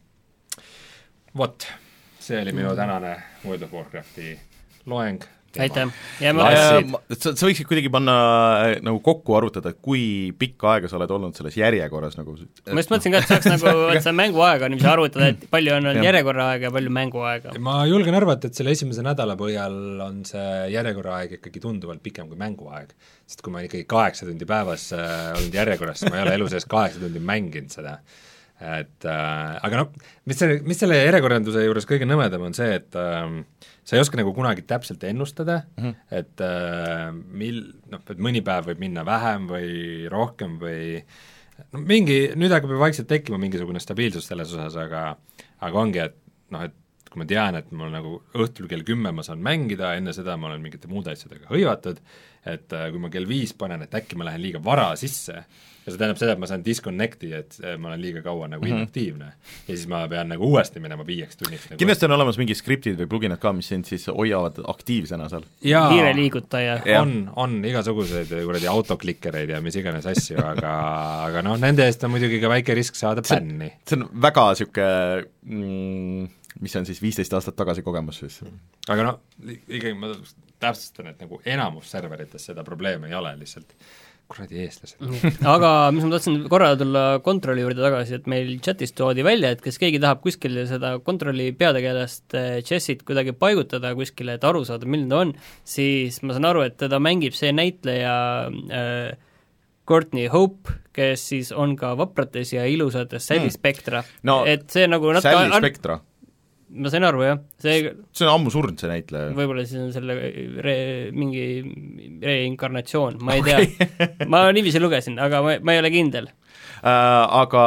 Vot, see oli minu tänane World of Warcrafti loeng. Aitäh! Ma... Sa, sa võiksid kuidagi panna nagu kokku arvutada, et kui pikka aega sa oled olnud selles järjekorras nagu et... Ma just mõtlesin ka, et saaks nagu, et see mänguaega niiviisi arvutada, et palju on järjekorraaega ja palju mänguaega. Ma julgen arvata, et selle esimese nädala põhjal on see järjekorraaeg ikkagi tunduvalt pikem kui mänguaeg, sest kui ma ikkagi kaheksa tundi päevas äh, olnud järjekorras, siis ma ei ole elu sees kaheksa tundi mänginud seda. Et äh, aga noh, mis selle, mis selle järjekorranduse juures kõige nõmedam on see, et äh, sa ei oska nagu kunagi täpselt ennustada mm, -hmm. et äh, mil, noh, et mõni päev võib minna vähem või rohkem või no mingi, nüüd hakkab ju vaikselt tekkima mingisugune stabiilsus selles osas, aga aga ongi, et noh, et kui ma tean, et mul nagu õhtul kell kümme ma saan mängida, enne seda ma olen mingite muude asjadega hõivatud, et äh, kui ma kell viis panen, et äkki ma lähen liiga vara sisse, ja see tähendab seda, et ma saan disconnecti, et ma olen liiga kaua nagu mm-hmm. inaktiivne ja siis ma pean nagu uuesti minema viieks tunniks nagu. Kindlasti on olemas mingi skriptid või pluginad ka, mis sind siis hoiavad aktiivsena seal. Kiire liigutaja. on, on igasuguseid kuradi autoklikkereid ja mis iganes asju, aga, aga noh, nende eest on muidugi ka väike risk saada bänni. See on väga siuke mm, mis on siis viisteist aastat tagasi kogemus siis. Aga noh, ikkagi ma täpsustan, et nagu enamus serverites seda probleemi ei ole lihtsalt kuradi eestlased. Aga mis ma tahtsin korra tulla kontrolli juurde tagasi, et meil chatis toodi välja, et kes keegi tahab kuskil seda kontrolli peategelast Jessit kuidagi paigutada kuskile, et aru saada, milline ta on, siis ma saan aru, et teda mängib see näitleja äh, Courtney Hope, kes siis on ka Vaprates ja ilusates Sally hmm. Spectra. No, et see nagu natuke Sally Spectra? Ma sain aru, jah. See, see on ammu surnud, see näitleja. Võib-olla siis on selle re, mingi reinkarnatsioon, ma ei okay. tea. Ma niiviisi lugesin, aga ma, ma ei ole kindel. Uh, aga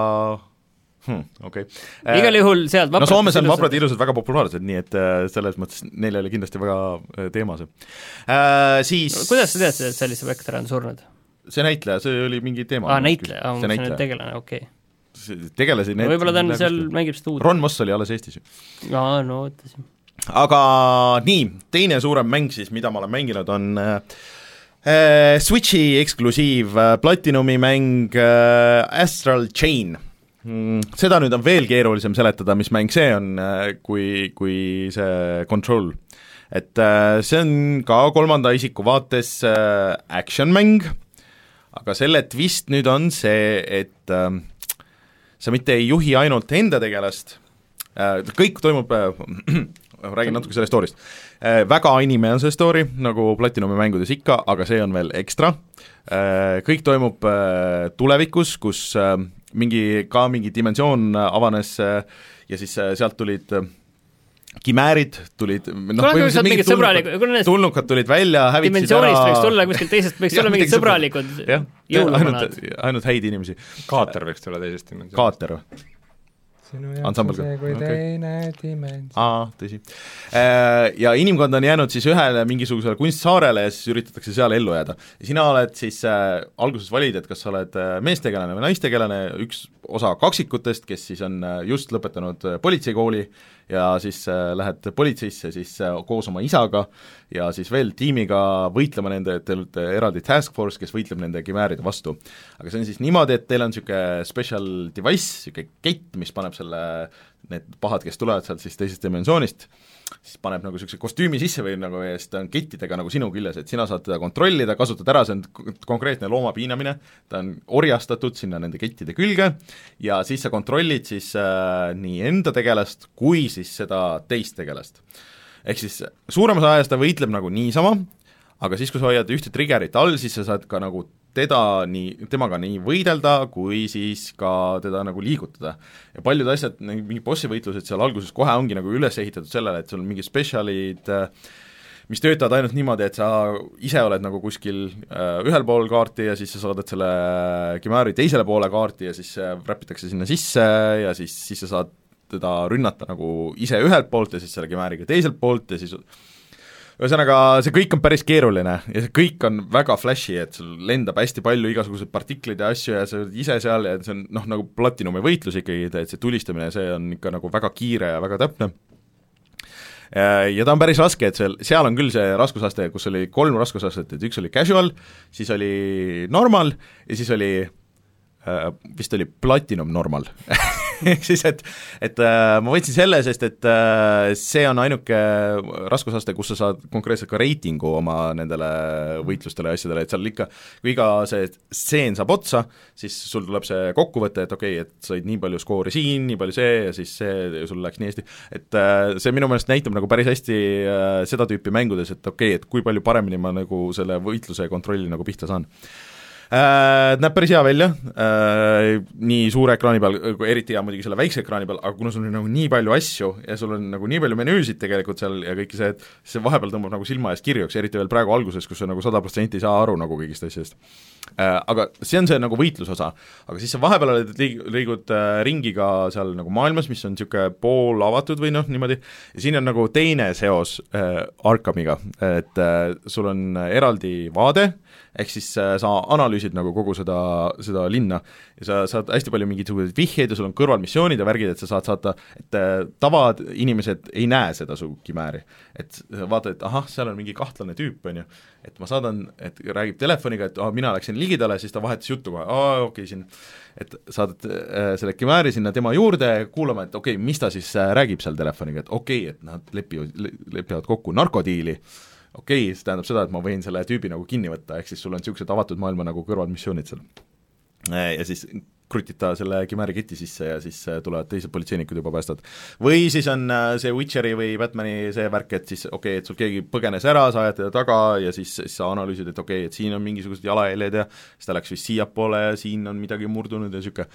hmm, okei. Okay. Uh, igal juhul sealt Vaprates no Soomes on Vaprad ilusad väga populaarsed, nii et uh, selles mõttes neil oli kindlasti väga uh, teema see. Uh, siis... Kuidas sa tead, et sellise Vector on surnud? See näitleja, see oli mingi teema. Ah, näitleja, ah, see näitleja. Tegelane, okei okay. tegelasi need võib-olla ta on seal, mängib seda uut. Ron Moss oli alles Eestis ju. Jaa, no võtasin. Aga nii, teine suurem mäng siis, mida ma olen mänginud, on äh, Switchi eksklusiiv äh, Platinumi mäng äh, Astral Chain. Mm, seda nüüd on veel keerulisem seletada, mis mäng see on, äh, kui, kui see Control. Et äh, see on ka kolmanda isiku vaates äh, action mäng, aga selle twist nüüd on see, et äh, sa mitte ei juhi ainult enda tegelast, kõik toimub, räägin natuke selle story'st, väga anime on see story, nagu Platinumi mängudes ikka, aga see on veel ekstra, kõik toimub tulevikus, kus mingi, ka mingi dimensioon avanes ja siis sealt tulid kimäärid tulid, noh, põhimõtteliselt mingid sõbralikud, tulnukad tulid välja, hävitasid dimensioonist ära. Võiks tulla kuskilt teisest, võiks tulla mingid sõbralikud jõuluvanad. Ainult, ainult häid inimesi. Kaater võiks tulla teisest dimensioonist. Kaater või? Sinu jaoks on see kui okay. Teine dimensioon. Aa, tõsi. Ja inimkond on jäänud siis ühele mingisugusele kunstsaarele ja siis üritatakse seal ellu jääda. Ja sina oled siis äh, alguses valid, et kas sa oled meestegelane või naistegelane, üks osa kaksikutest, kes siis on just lõpetanud politseikooli ja siis äh, lähed politseisse siis äh, koos oma isaga ja siis veel tiimiga võitlema nende, et te olete eraldi task force, kes võitleb nende kimääride vastu. Aga see on siis niimoodi, et teil on niisugune special device, niisugune kett, mis paneb selle, need pahad, kes tulevad sealt siis teisest dimensioonist, siis paneb nagu niisuguse kostüümi sisse või nagu, ja siis ta on kettidega nagu sinu küljes, et sina saad teda kontrollida, kasutad ära, see on konkreetne looma piinamine, ta on orjastatud sinna nende kettide külge ja siis sa kontrollid siis äh, nii enda tegelast kui siis seda teist tegelast. Ehk siis suuremas ajas ta võitleb nagu niisama, aga siis, kui sa hoiad ühte triggerit all, siis sa saad ka nagu teda nii, temaga nii võidelda, kui siis ka teda nagu liigutada. Ja paljud asjad, mingi bossi võitlused seal alguses kohe ongi nagu üles ehitatud sellele, et sul on mingi spetsialid, mis töötavad ainult niimoodi, et sa ise oled nagu kuskil äh, ühel pool kaarti ja siis sa saadad selle kimääri teisele poole kaarti ja siis räpitakse sinna sisse ja siis, siis sa saad teda rünnata nagu ise ühelt poolt ja siis selle kimääriga teiselt poolt ja siis ühesõnaga, see kõik on päris keeruline ja see kõik on väga flashy, et sul lendab hästi palju igasuguseid partiklid ja asju ja sa oled ise seal ja see on noh, nagu platinumi võitlus ikkagi, et see tulistamine, see on ikka nagu väga kiire ja väga täpne. Ja ta on päris raske, et seal, seal on küll see raskusaste, kus oli kolm raskusastet, et üks oli casual, siis oli normal ja siis oli äh, vist oli platinum normal ehk siis, et, et äh, ma võtsin selle, sest et äh, see on ainuke raskusaste, kus sa saad konkreetselt ka reitingu oma nendele võitlustele ja asjadele, et seal ikka, kui iga see stseen saab otsa, siis sul tuleb see kokkuvõte, et okei okay,, et said nii palju skoori siin, nii palju see ja siis see, sul läks nii hästi, et äh, see minu meelest näitab nagu päris hästi äh, seda tüüpi mängudes, et okei okay,, et kui palju paremini ma nagu selle võitluse kontrolli nagu pihta saan. Äh, näeb päris hea välja äh,, nii suure ekraani peal, eriti hea muidugi selle väikse ekraani peal, aga kuna sul on nagu nii palju asju ja sul on nagu nii palju menüüsid tegelikult seal ja kõike see, et see vahepeal tõmbab nagu silma eest kirjuks, eriti veel praegu alguses, kus sa nagu sada protsenti ei saa aru nagu kõigist asjadest äh,. Aga see on see nagu võitlusosa, aga siis sa vahepeal oled, liig-, liigud äh, ringiga seal nagu maailmas, mis on niisugune pool avatud või noh, niimoodi, ja siin on nagu teine seos äh, Arkamiga, et äh, sul on eraldi vaade, ehk siis äh, sa analüüsid nagu kogu seda, seda linna ja sa saad hästi palju mingisuguseid vihjeid ja sul on kõrvalmissioonid ja värgid, et sa saad saata, et äh, tavad inimesed ei näe seda su kimääri. Et vaata, et ahah, seal on mingi kahtlane tüüp, on ju, et ma saadan, et räägib telefoniga, et ah, mina läksin ligidale, siis ta vahetas juttu kohe, aa, okei okay,, siin, et saadad äh, selle kimääri sinna tema juurde kuulama, et okei okay,, mis ta siis äh, räägib seal telefoniga, et okei okay,, et nad lepivad, lepivad kokku narkodiili, okei okay,, see tähendab seda, et ma võin selle tüübi nagu kinni võtta, ehk siis sul on niisugused avatud maailma nagu kõrvalmissioonid seal. Ja siis krutid ta selle kimääri keti sisse ja siis tulevad teised politseinikud juba päästavad. Või siis on see Witcheri või Batmani see värk, et siis okei okay,, et sul keegi põgenes ära, sa ajad teda taga ja siis, siis sa analüüsid, et okei okay,, et siin on mingisugused jalajäljed ja siis ta läks vist siiapoole ja siin on midagi murdunud ja niisugune.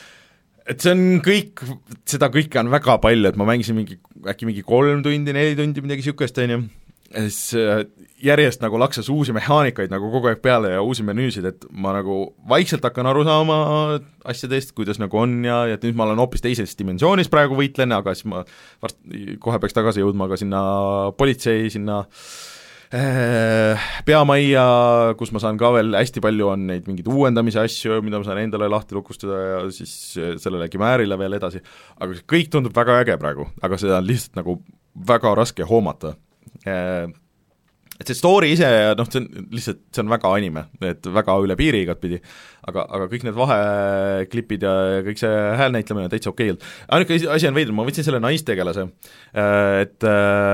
Et see on kõik, seda kõike on väga palju, et ma mängisin mingi, äkki mingi kolm tundi, neli tundi, midagi niisugust, on ju. Ja siis järjest nagu laksas uusi mehaanikaid nagu kogu aeg peale ja uusi menüüsid, et ma nagu vaikselt hakkan aru saama asjadest, kuidas nagu on ja, ja nüüd ma olen hoopis teises dimensioonis praegu võitlen, aga siis ma varsti kohe peaks tagasi jõudma ka sinna politsei, sinna äh, peamajja, kus ma saan ka veel, hästi palju on neid mingeid uuendamise asju, mida ma saan endale lahti lukustada ja siis sellele kimäärile veel edasi, aga see kõik tundub väga äge praegu, aga seda on lihtsalt nagu väga raske hoomata. Et see story ise, noh, see on lihtsalt, see on väga anime, et väga üle piiri igat pidi, aga, aga kõik need vaheklipid ja kõik see häälnäitlemine on täitsa okei. Ainuke asi on veidel, ma võtsin selle naistegelase, et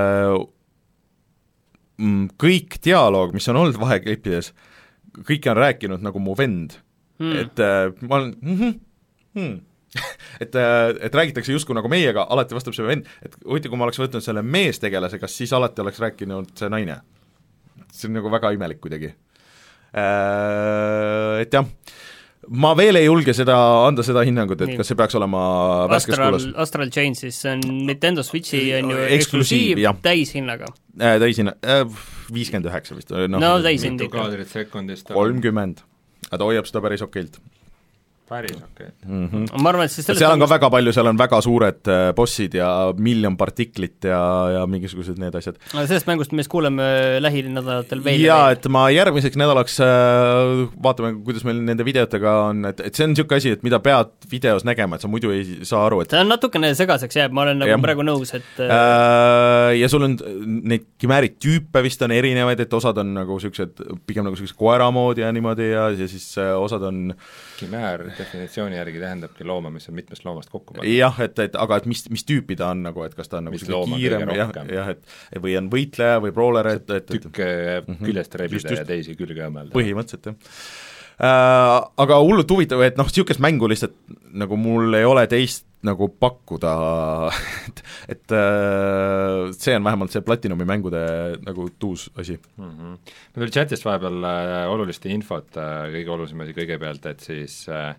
kõik dialoog, mis on olnud vaheklippides, kõike on rääkinud nagu mu vend hmm., et ma olen mm-hmm, hmm. et, et räägitakse justkui nagu meiega, alati vastab see vend, et huvitav, kui ma oleks võtnud selle meestegelase, kas siis alati oleks rääkinud see naine? See on nagu väga imelik kuidagi. Et jah, ma veel ei julge seda, anda seda hinnangut, et Nii. kas see peaks olema värskes kuulas. Astral Chain, siis see on Nintendo Switchi on ju eksklusiiv täishinnaga. Äh, täishinna, äh, viiskümmend üheksa vist. No, no täishind ikka. kolmkümmend, aga ta hoiab seda päris okeilt. Päris okei okay. mm-hmm. ma arvan, et siis seal on ka väga palju, seal on väga suured bossid ja miljon partiklit ja, ja mingisugused need asjad. Sellest mängust me kuuleme lähinädalatel veel. Jaa, et ma järgmiseks nädalaks äh, vaatame, kuidas meil nende videotega on, et, et see on niisugune asi, et mida pead videos nägema, et sa muidu ei saa aru, et see on natukene segaseks jääb, ma olen nagu ja. praegu nõus, et äh, ja sul on neid kimäärid tüüpe vist on erinevaid, et osad on nagu niisugused, pigem nagu niisugused koeramoodi ja niimoodi ja, ja siis äh, osad on kimäär definitsiooni järgi tähendabki looma, mis on mitmest loomast kokku pandud. jah, et, et aga et mis, mis tüüpi ta on nagu, et kas ta on nagu kiirem, jah, jah, et või on võitleja või brawler, et, et tükke küljest rebida ja teisi külge õmmelda. Põhimõtteliselt, jah. Äh, aga hullult huvitav, et noh, niisugust mängu lihtsalt nagu mul ei ole teist nagu pakkuda, et, et äh, see on vähemalt see Platinumi mängude nagu tuus asi mm-hmm.. Ma tuli chatist vahepeal äh, olulist infot äh,, kõige olulisem asi kõigepealt, et siis äh,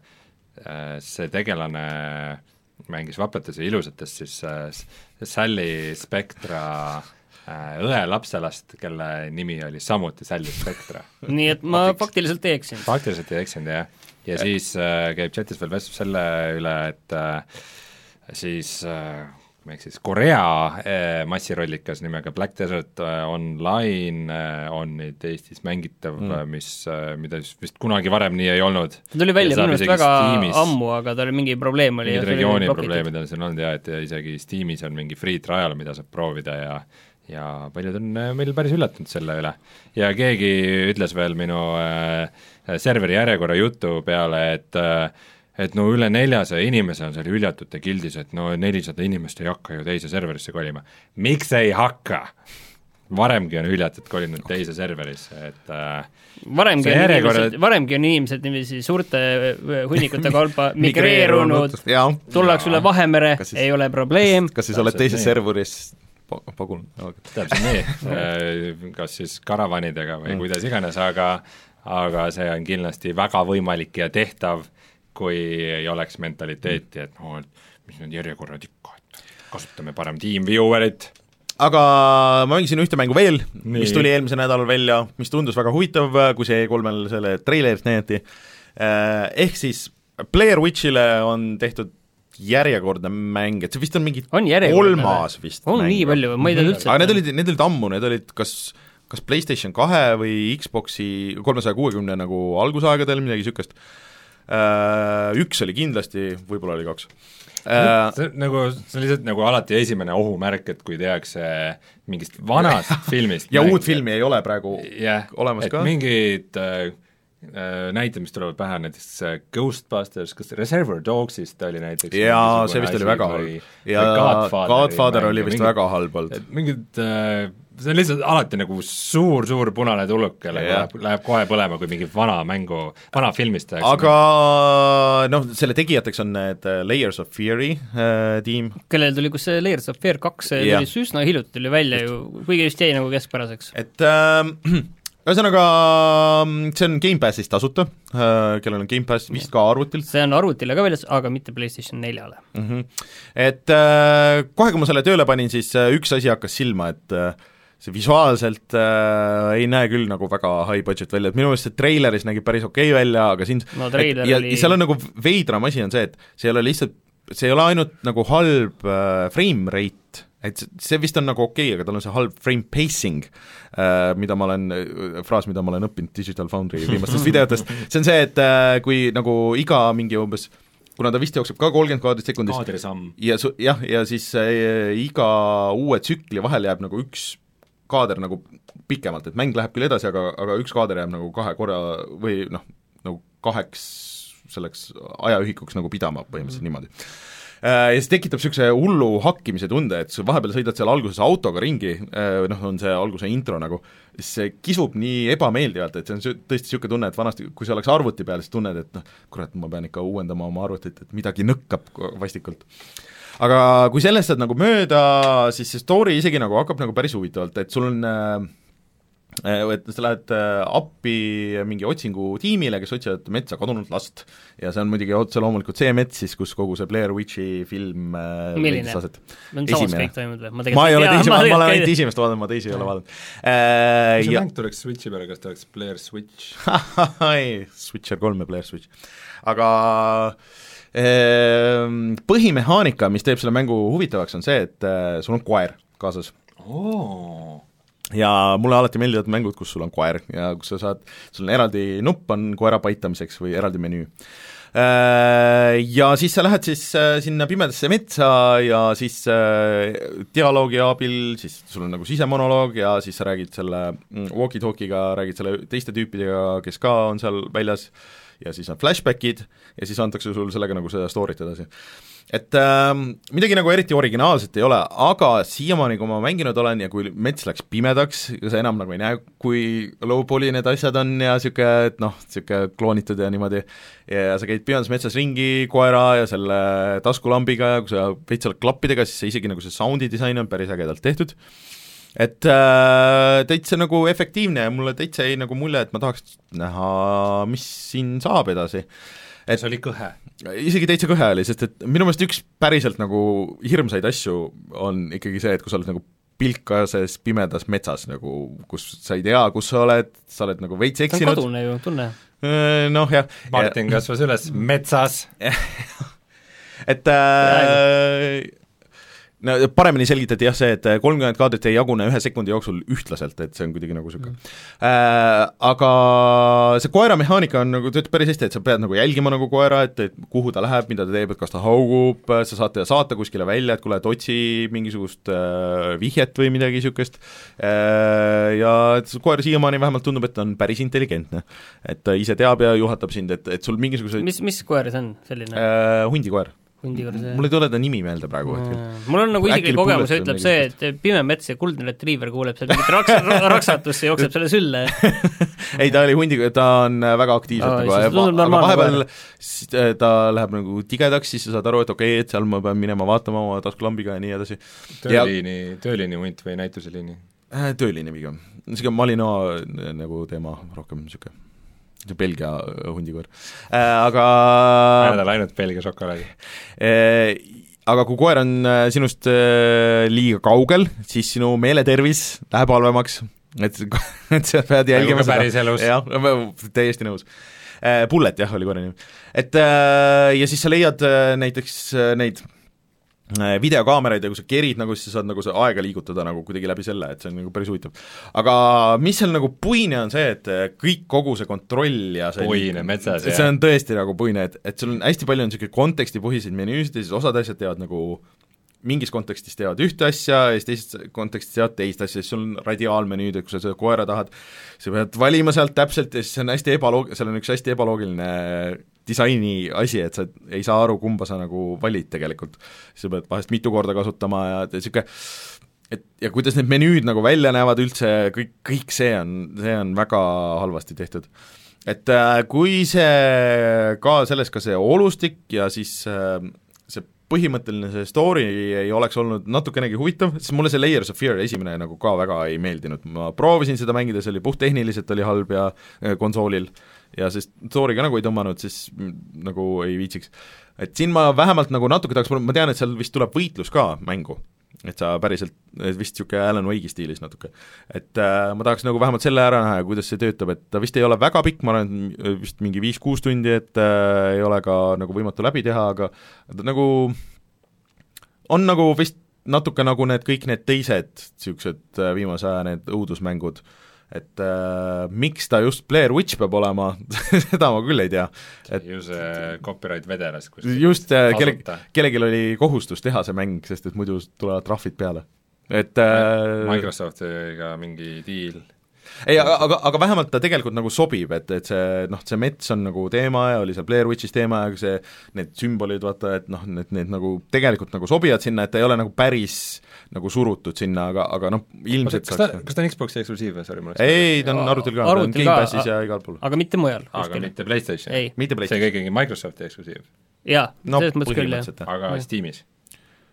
see tegelane mängis vaprates ja ilusates siis äh, Sally Spectra äh, õe lapselast, kelle nimi oli samuti Sally Spectra. Nii et ma Faktiks. faktiliselt ei eksinud. Faktiliselt ei eksinud, jah. Ja, ja siis äh, käib chatis veel vestlus selle üle, et äh, siis äh, ehk siis Korea äh, massirollikas nimega Black Desert äh, Online äh, on nüüd Eestis mängitav mm., mis äh,, mida vist kunagi varem nii ei olnud. Ta tuli välja minu arust väga Steamis, ammu, aga tal mingi probleem oli. Mingid regiooni probleemid on siin olnud ja et isegi Steamis on mingi free trial, mida saab proovida ja ja paljud on meil päris üllatunud selle üle. Ja keegi ütles veel minu äh, serveri järjekorra jutu peale, et äh, et no üle neljasaja inimese on seal hüljatute gildis, et no nelisada inimest ei hakka ju teise serverisse kolima. Miks ei hakka? Varemgi on hüljatud kolinud teise serverisse, et äh, varemgi on, järjekorra... inimesed, varemgi on inimesed niiviisi suurte hunnikute kaupa migreerunud, tullakse üle Vahemere, siis, ei ole probleem. Kas, kas siis oled teises serveris pagun? Täpselt nii, kas siis karavanidega või mm. kuidas iganes, aga aga see on kindlasti väga võimalik ja tehtav, kui ei oleks mentaliteeti, et no, mis need järjekorrad ikka, et kasutame parem TeamViewerit. Aga ma mängisin ühte mängu veel, nii. mis tuli eelmise nädalal välja, mis tundus väga huvitav, kui see E kolmel selle treilerit näidati, ehk siis Blair Witchile on tehtud järjekordne mäng, et see vist on mingi on kolmas vist on mäng. Nii palju, ma ei tea üldse. Aga need olid, need olid ammu, need olid kas, kas PlayStation kahe või Xboxi kolmesaja kuuekümne nagu algusaegadel, midagi niisugust. Üks oli kindlasti, võib-olla oli kaks. See, nagu, see on lihtsalt nagu alati esimene ohumärk, et kui tehakse mingist vanast filmist ja mäng, uut filmi ei ole praegu yeah, olemas ka. Mingid äh, näited, mis tulevad pähe, näiteks Ghostbusters, kas Reservoir Dogsist oli näiteks jaa, see vist oli väga halb. ja Godfather, Godfather oli vist mingid, väga halb olnud. Mingid äh, see on lihtsalt alati nagu suur-suur punane tuluk, kelle läheb, läheb kohe põlema, kui mingi vana mängu, vana filmist tehakse. Aga noh, selle tegijateks on need Layers of Fear'i äh, tiim. Kellel tuli, kus see Layers of Fear kaks yeah. tuli üsna hiljuti tuli välja just. Ju, kuigi just jäi nagu keskpäraseks. Et äh, ühesõnaga, see on Gamepassist tasuta, kellel on Gamepass vist ka arvutil. See on arvutile ka väljas, aga mitte PlayStation neljale. Mm-hmm. Et äh, kohe, kui ma selle tööle panin, siis äh, üks asi hakkas silma, et äh, see visuaalselt äh, ei näe küll nagu väga high budget välja, et minu meelest see treileris nägi päris okei okay välja, aga siin no, et, ja, oli... ja seal on nagu veidram asi on see, et see ei ole lihtsalt, see ei ole ainult nagu halb äh, frame rate, et see vist on nagu okei okay,, aga tal on see halb frame pacing, äh, mida ma olen, fraas, mida ma olen õppinud Digital Foundry viimastest videotest, see on see, et äh, kui nagu iga mingi umbes, kuna ta vist jookseb ka kolmkümmend kaadrit sekundis ja su, jah, ja siis äh, iga uue tsükli vahel jääb nagu üks kaader nagu pikemalt, et mäng läheb küll edasi, aga, aga üks kaader jääb nagu kahe korra või noh, nagu kaheks selleks ajaühikuks nagu pidama põhimõtteliselt mm. niimoodi. Ja see tekitab niisuguse hullu hakkimise tunde, et sa vahepeal sõidad seal alguses autoga ringi, noh, on see alguse intro nagu, siis see kisub nii ebameeldivalt, et see on tõesti niisugune tunne, et vanasti, kui sa oleks arvuti peal, siis tunned, et noh, kurat, ma pean ikka uuendama oma arvutit, et midagi nõkkab vastikult. Aga kui sellest saad nagu mööda, siis see story isegi nagu hakkab nagu päris huvitavalt, et sul on äh, et sa lähed appi mingi otsingutiimile, kes otsivad metsa kadunud last ja see on muidugi otse loomulikult see mets siis, kus kogu see Blair Witchi film milline? on samas kõik toimunud või? Ma, ma ei ole teisi, ma, ma olen ainult esimest vaadanud, ma teisi ei ole vaadanud. Kui see mäng tuleks Switchi peale, kas ta oleks Blair Switch? ei, Switcher kolm ja Blair Switch. Aga põhimehaanika, mis teeb selle mängu huvitavaks, on see, et sul on koer kaasas. Oh. Ja mulle alati meeldivad mängud, kus sul on koer ja kus sa saad, sul on eraldi nupp on koera paitamiseks või eraldi menüü. Ja siis sa lähed siis sinna pimedasse metsa ja siis dialoogi abil, siis sul on nagu sisemonoloog ja siis sa räägid selle walkie-talkie'ga, räägid selle teiste tüüpidega, kes ka on seal väljas ja siis on flashbackid ja siis antakse sul sellega nagu seda story't edasi. Et äh, midagi nagu eriti originaalset ei ole, aga siiamaani, kui ma mänginud olen ja kui mets läks pimedaks, sa enam nagu ei näe, kui low-poly need asjad on ja siuke, et noh, siuke kloonitud ja niimoodi, ja sa käid pimedas metsas ringi koera ja selle taskulambiga ja kui sa veits oled klappidega, siis see isegi nagu see sound'i disain on päris ägedalt tehtud. Et äh, täitsa nagu efektiivne ja mulle täitsa ei nagu mulje, et ma tahaks näha, mis siin saab edasi. Et see oli kõhe? Isegi täitsa kõhe oli, sest et minu meelest üks päriselt nagu hirmsaid asju on ikkagi see, et kui sa oled nagu pilkases pimedas metsas, nagu, kus sa ei tea, kus sa oled, sa oled nagu veits eksinud. See on kadune ju, tunne. Noh, jah. Martin kasvas üles metsas. et äh, no paremini selgitati jah see, et kolmkümmend kaadrit ei jagune ühe sekundi jooksul ühtlaselt, et see on kuidagi nagu siuke mm. äh, aga see koera mehaanika on nagu, töötab päris hästi, et sa pead nagu jälgima nagu koera, et, et kuhu ta läheb, mida ta teeb, et kas ta haugub, sa saate saata kuskile välja, et kuule, et otsi mingisugust äh, vihjet või midagi siukest äh, ja et koer siiamaani vähemalt tundub, et ta on päris intelligentne, et ta ise teab ja juhatab sind, et, et sul mingisugused mis, mis koer see on, selline? Äh, hundikoer. See... mul ei tule ta nimi meelde praegu hetkel. Mul on nagu isiklik kogemus, ütleb see, et pime mets ja kuldne retriiver kuuleb seal mingit raks, raksatusse ja jookseb selle sülle. ei, ta oli hundi, ta on väga aktiivselt oh, nagu, aga vahepeal ta läheb nagu tigedaks, siis sa saad aru, et okei okay,, et seal ma pean minema vaatama oma taskulambiga ja nii edasi. Tööliini, tööliini hunt või näituseliini? Tööliini pigem, niisugune Malinois nagu teema rohkem niisugune see Belgia hundikoer äh,, aga ma näen ainult Belgia šokolaadi äh, aga kui koer on sinust äh, liiga kaugel, siis sinu meeletervis läheb halvemaks, et, et sa pead jälgima seda päris elus. jah, täiesti nõus äh, Bullet jah, oli koera nimi. Et äh, ja siis sa leiad äh, näiteks äh, neid videokaameraid ja kui sa kerid nagu, siis sa saad nagu see aega liigutada nagu kuidagi läbi selle, et see on nagu päris huvitav. Aga mis seal nagu puine on see, et kõik kogu see kontroll ja see puine metsas, see on tõesti nagu puine, et, et sul on hästi palju on niisugune kontekstipõhiseid menüüsid ja siis osad asjad teevad nagu mingis kontekstis teevad ühte asja ja siis teises kontekstis teevad teist asja, siis sul on radiaalmenüüd, et kui sa seda koera tahad, sa pead valima sealt täpselt ja siis see on hästi ebaloog-, seal on üks hästi ebaloogiline disaini asi, et sa ei saa aru, kumba sa nagu valid tegelikult. Sa pead vahest mitu korda kasutama ja niisugune et ja kuidas need menüüd nagu välja näevad üldse, kõik, kõik see on, see on väga halvasti tehtud. Et äh, kui see ka selles ka see olustik ja siis äh, see põhimõtteline see story ei oleks olnud natukenegi huvitav, siis mulle see Layers of Fear esimene nagu ka väga ei meeldinud. Ma proovisin seda mängida, see oli puhttehniliselt oli halb ja äh, konsoolil ja sest story ka nagu ei tõmmanud, siis nagu ei viitsiks. Et siin ma vähemalt nagu natuke tahaks, ma tean, et seal vist tuleb võitlus ka mängu, et sa päriselt, et vist niisugune Alan Wake'i stiilis natuke. Et äh, ma tahaks nagu vähemalt selle ära näha, kuidas see töötab, et ta vist ei ole väga pikk, ma arvan, vist mingi viis-kuus tundi, et äh, ei ole ka nagu võimatu läbi teha, aga ta nagu on nagu vist natuke nagu need kõik need teised niisugused viimase aja need õudusmängud, et äh, miks ta just Blair Witch peab olema seda ma küll ei tea. Et ju see copyright vedelas, kus just äh, kelle, kellelgi oli kohustus teha see mäng, sest et muidu tulevad trahvid peale. Et äh, Microsoftiga mingi deal. ei, aga, aga, aga vähemalt ta tegelikult nagu sobib, et, et see, noh, see mets on nagu teema ja oli seal Blair Witchis teema ja see, need sümbolid, vaata, et noh, need, need nagu tegelikult nagu sobivad sinna, et ta ei ole nagu päris nagu surutud sinna, aga, aga noh, ilmselt kas ta, kas ta on Xboxi eksklusiiv või, sorry? ei, ta on arvutil ka, ta on Gamepassis ja igal pool. Aga mitte mujal. Aga mitte PlayStation? mitte PlayStation. See on ikkagi Microsofti eksklusiiv? jaa, no, selles mõttes küll, jah. aga Steamis?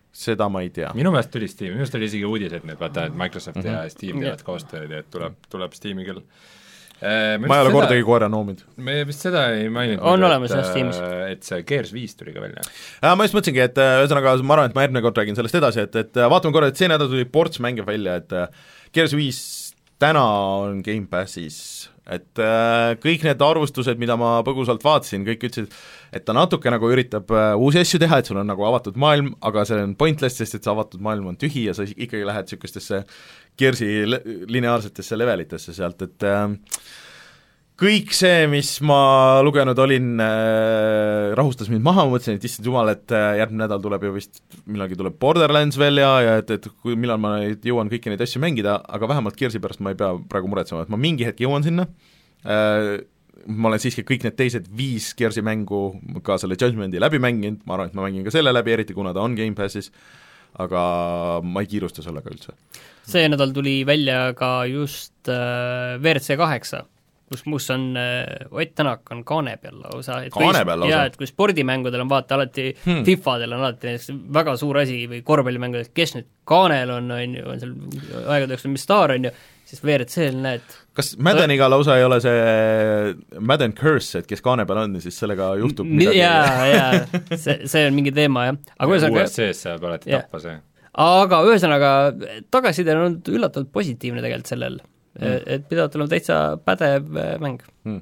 seda ma ei tea. minu meelest tuli Steam, minu meelest oli isegi uudis, et need vaata, et Microsoft mm -hmm. ja Steam teevad koostööd ja et tuleb, tuleb Steam'i küll. ma ei ole kordagi koera noominud. me vist seda ei maininud. on olemas jah Steamis. Et see Gears viis tuli ka välja. ma just mõtlesingi, et ühesõnaga ma arvan, et ma järgmine kord räägin sellest edasi, et, et vaatame korra, et see nädal tuli ports mänge välja, et Gears viis täna on Game Passis, et kõik need arvustused, mida ma põgusalt vaatasin, kõik ütlesid, et ta natuke nagu üritab uusi asju teha, et sul on nagu avatud maailm, aga see on pointless, sest et see avatud maailm on tühi ja sa ikkagi lähed niisugustesse Gearsi lineaarsetesse levelitesse sealt, et äh, kõik see, mis ma lugenud olin äh,, rahustas mind maha, ma mõtlesin, et issand jumal, et äh, järgmine nädal tuleb ju vist, millalgi tuleb Borderlands välja ja et, et kui, millal ma neid, jõuan kõiki neid asju mängida, aga vähemalt Gearsi pärast ma ei pea praegu muretsema, et ma mingi hetk jõuan sinna äh,, ma olen siiski kõik need teised viis Gearsi mängu, ka selle Judgmenti läbi mänginud, ma arvan, et ma mängin ka selle läbi, eriti kuna ta on Game Passis, aga ma ei kiirusta sellega üldse. see nädal tuli välja ka just äh, V R C kaheksa, kus mus on äh, Ott Tänak on kaane peal lausa. Kaane peal lausa? jaa, et kui spordimängudel on vaata alati hmm., FIFAdel on alati väga suur asi või korvpallimängudel, kes nüüd kaanel on, on ju, on seal aegade jooksul, mis staar on ju, siis V R C-l näed. kas Maddeniga lausa ei ole see Madden Curse, et kes kaane peal on ja siis sellega juhtub midagi? jaa, jaa, see, see on mingi teema, jah. aga ühesõnaga U S C-s saab alati yeah. tappa see. aga ühesõnaga, tagasiside on olnud üllatavalt positiivne tegelikult sellel mm., et pidavat olema täitsa pädev mäng mm..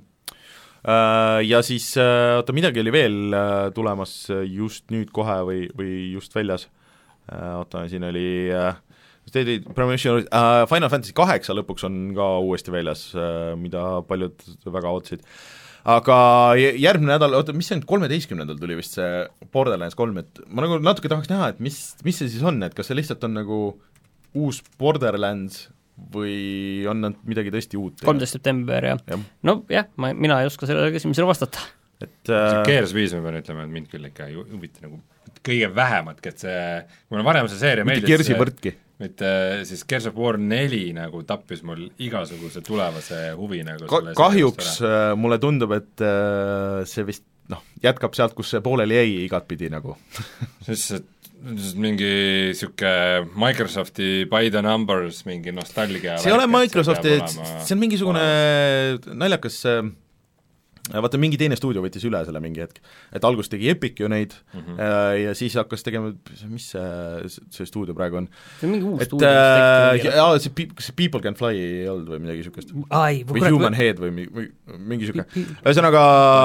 Ja siis, oota, midagi oli veel tulemas just nüüd kohe või, või just väljas, oota, siin oli Premonition, uh, Final Fantasy kaheksa lõpuks on ka uuesti väljas, uh, mida paljud väga ootasid. Aga järgmine nädal, oota, mis see on, kolmeteistkümnendal tuli vist see Borderlands kolm, et ma nagu natuke tahaks näha, et mis, mis see siis on, et kas see lihtsalt on nagu uus Borderlands või on nad midagi tõesti uut? kolmteist september, jah ja.. no jah, ma, mina ei oska sellele küsimusele vastata. et uh... Gears viis ma pean ütlema, et mind küll ikka ei huvita nagu kõige vähematki, et see, mulle varem see seeria meeldis. mitte Gearsi võrdki. mitte siis Gears of War neli nagu tappis mul igasuguse tulevase huvi nagu Ka kahjuks äh, mulle tundub, et äh, see vist noh, jätkab sealt, kus see pooleli jäi igatpidi nagu sest mingi niisugune Microsofti by the numbers, mingi nostalgia see ei ole Microsofti, see on mingisugune naljakas äh, vaata, mingi teine stuudio võttis üle selle mingi hetk, et alguses tegi Epic ju neid mm -hmm. ja siis hakkas tegema, mis see, see stuudio praegu on? see on mingi uus et, stuudio, mis tegi jaa, see, see People Can Fly ei olnud või midagi niisugust? või Human või... Head või mi, mi, mingi niisugune, ühesõnaga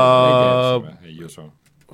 ei usu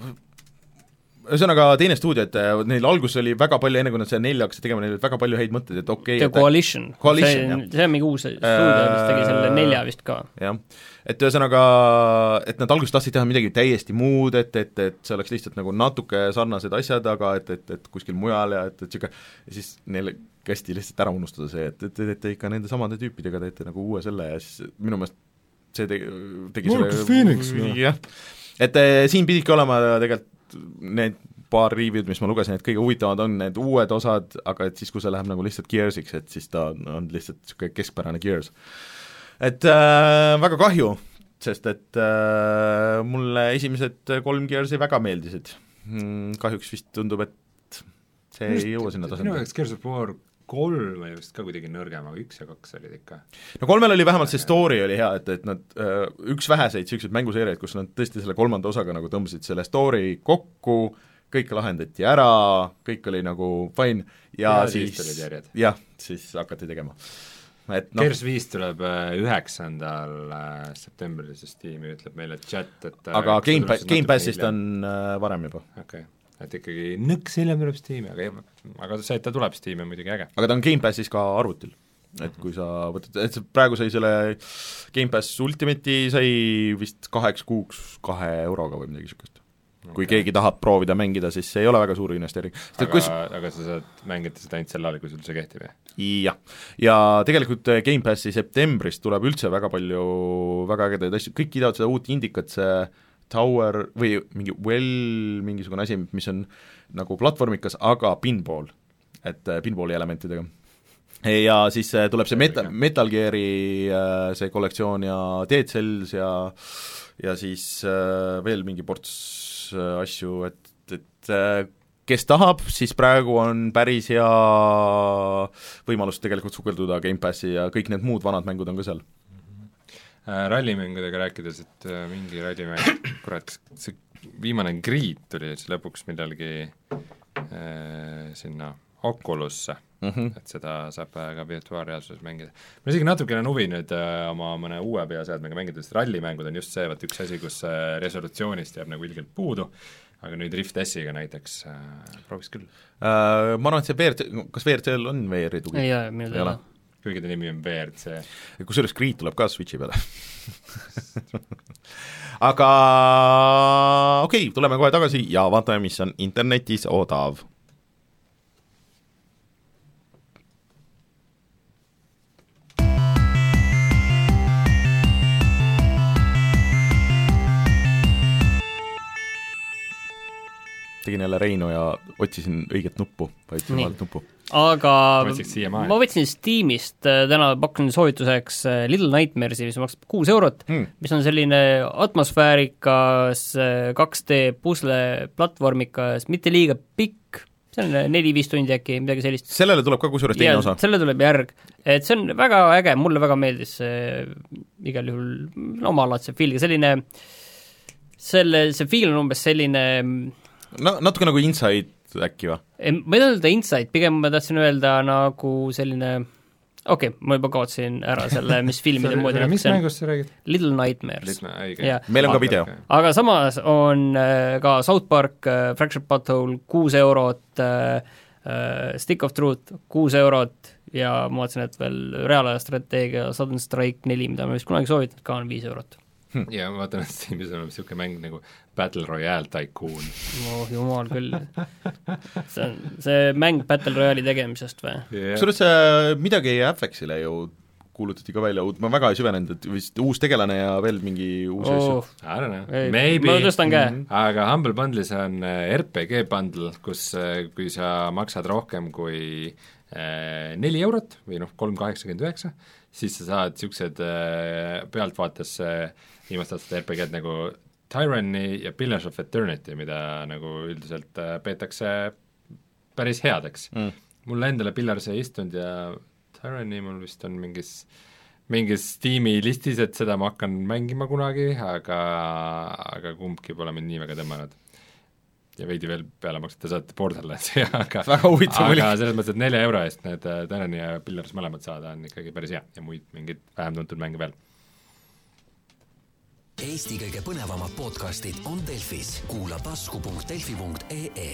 ühesõnaga teine stuudio, et neil alguses oli väga palju, enne kui nad selle nelja hakkasid tegema, neil oli väga palju häid mõtteid, et okei okay, The Coalition, Coalition, see, see on mingi uus stuudio, mis tegi selle nelja vist ka. jah, et ühesõnaga, et nad alguses tahtsid teha midagi täiesti muud, et, et, et see oleks lihtsalt nagu natuke sarnased asjad, aga et, et, et kuskil mujal ja et, et niisugune, ja siis neile kästi lihtsalt ära unustada see, et te teete ikka nende samade tüüpidega, teete nagu uue selle ja siis minu meelest see tegi, tegi Marcus Phoenix, jah, et siin pididki olema tegelikult need paar review'd, mis ma lugesin, et kõige huvitavamad on need uued osad, aga et siis, kui see läheb nagu lihtsalt Gearsiks, et siis ta on, on lihtsalt niisugune keskpärane Gears. Et äh, väga kahju, sest et äh, mulle esimesed kolm Gearsi väga meeldisid. Kahjuks vist tundub, et see just, ei jõua sinna tasemele. Minu jaoks Gears of War kolm oli vist ka kuidagi nõrgem, aga üks ja kaks olid ikka. No kolmel oli vähemalt see story oli hea, et, et nad äh, üks väheseid niisuguseid mänguseeriaid, kus nad tõesti selle kolmanda osaga nagu tõmbasid selle story kokku, kõik lahendati ära, kõik oli nagu fine ja, ja siis jah, siis hakati tegema. Et no, Gears viis tuleb üheksandal septembril, sest tiimi ütleb meile chat, et aga Game, Pass, Game Passist on äh, varem juba. okei okay., et ikkagi nõks hiljem tuleb Steam'i, aga, aga see, et ta tuleb Steam'i on muidugi äge. aga ta on Game Passis ka arvutil, et kui sa võtad, et praegu sai selle Game Pass Ultimate'i sai vist kaheks kuuks kahe euroga või midagi niisugust. kui okay. keegi tahab proovida mängida, siis see ei ole väga suur investeering. aga, kus... aga sa saad mängida seda ainult sel ajal, kui sul see kehtib, jah? jah, ja tegelikult Game Passi septembris tuleb üldse väga palju väga ägedaid asju, kõik kiidavad seda uut indikat, see Tower või mingi Well, mingisugune asi, mis on nagu platvormikas, aga pinball, et pinballi elementidega. ja siis tuleb see Metal, Metal Gear'i see kollektsioon ja Dead Cells ja ja siis veel mingi ports asju, et, et kes tahab, siis praegu on päris hea võimalus tegelikult sukelduda Gamepassi ja kõik need muud vanad mängud on ka seal. Rallimängudega rääkides, et mingi rallimäng, kurat, see viimane Grid tuli siis lõpuks midalgi äh, sinna Oculusse mm, -hmm. et seda saab ka virtuaalreaalsuses mängida. ma isegi natukene on huvi nüüd äh, oma mõne uue peaseadmega mängida, sest rallimängud on just see, vaat üks asi, kus äh, resolutsioonist jääb nagu ilgelt puudu, aga nüüd Rift S-iga näiteks äh, prooviks küll uh,. Ma arvan, et see V R C, kas V R C-l on V R-i tugi? ei ole, minu teada. kuigi ta nimi on V R C. Kusjuures Grid tuleb ka Switchi peale aga okei okay,, tuleme kohe tagasi ja vaatame, mis on internetis odav. tegin jälle Reinu ja otsisin õiget nuppu, vajutasin vahelt nuppu. Aga ma võtsin Steamist täna, pakkusin soovituseks Little Nightmaresi, mis maksab kuus eurot hmm., mis on selline atmosfäärikas kaks D pusle platvormikas, mitte liiga pikk, see on neli-viis tundi äkki, midagi sellist. Sellele tuleb ka kusjuures teine osa? Sellele tuleb järg, et see on väga äge, mulle väga meeldis see, igal juhul omalaadse fiiliga, selline selle, see fiil on umbes selline no natuke nagu Inside äkki või? Ma ei öelda Inside, pigem ma tahtsin öelda nagu selline okei okay,, ma juba kaotsin ära selle, mis filmide moodi mis mängust sa räägid? Little Nightmares. Ja. Meil on ka video. Aga samas on ka South Park, Fractured Butthole, kuus eurot, Stick of Truth, kuus eurot ja ma vaatasin, et veel reaalaja strateegia Sudden Strike neli, mida ma vist kunagi soovitanud, ka on viis eurot. Hmm. Ja ma vaatan, et Steamis on niisugune mäng nagu Battle Royale Tycoon. Oh jumal küll. See on see mäng Battle Royale'i tegemisest või? Yeah. Kusjuures see midagi Affexile ju kuulutati ka välja, ma väga ei süvenenud, et vist uus tegelane ja veel mingi uus oh. asju. I don't know, maybe. Ma tõstan käe. Mm-hmm. Aga Humble Bundle'is on R P G bundle, kus kui sa maksad rohkem kui neli eurot või noh, kolm kaheksakümmend üheksa, siis sa saad niisugused pealtvaates viimast aastat R P G-d nagu Tyranny ja Pillars of Eternity, mida nagu üldiselt peetakse päris headeks mm.. Mulle endale Pillars ei istunud ja Tyranny mul vist on mingis, mingis tiimi listis, et seda ma hakkan mängima kunagi, aga, aga kumbki pole mind nii väga tõmmanud. Ja veidi veel peale maksate saate Borderlandsi, aga, aga selles mõttes, et nelja euro eest need Tyranny ja Pillars mõlemad saada on ikkagi päris hea ja muid mingid vähem tuntud mänge veel. Eesti kõige põnevamad podcastid on Delfis. Kuula tasku punkt delfi punkt ee.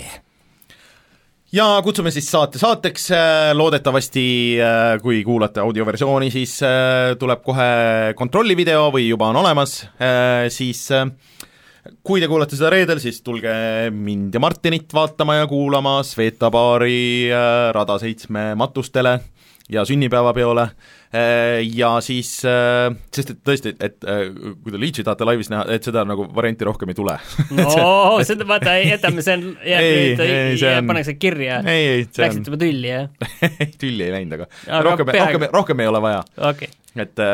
Ja kutsume siis saate saateks, loodetavasti kui kuulate audioversiooni, siis tuleb kohe kontrollivideo või juba on olemas, siis kui te kuulate seda reedel, siis tulge mind ja Martinit vaatama ja kuulama Sveta baari Rada seitsme matustele ja sünnipäevapeole ja siis, sest et tõesti, et kui te Leedsi tahate laivis näha, et seda nagu varianti rohkem ei tule. no seda vaata, jätame, see on, jääb, pannakse kirja, läksid juba tülli, jah? Tülli ei läinud, aga, aga rohkem, rohkem, rohkem ei ole vaja okay.. et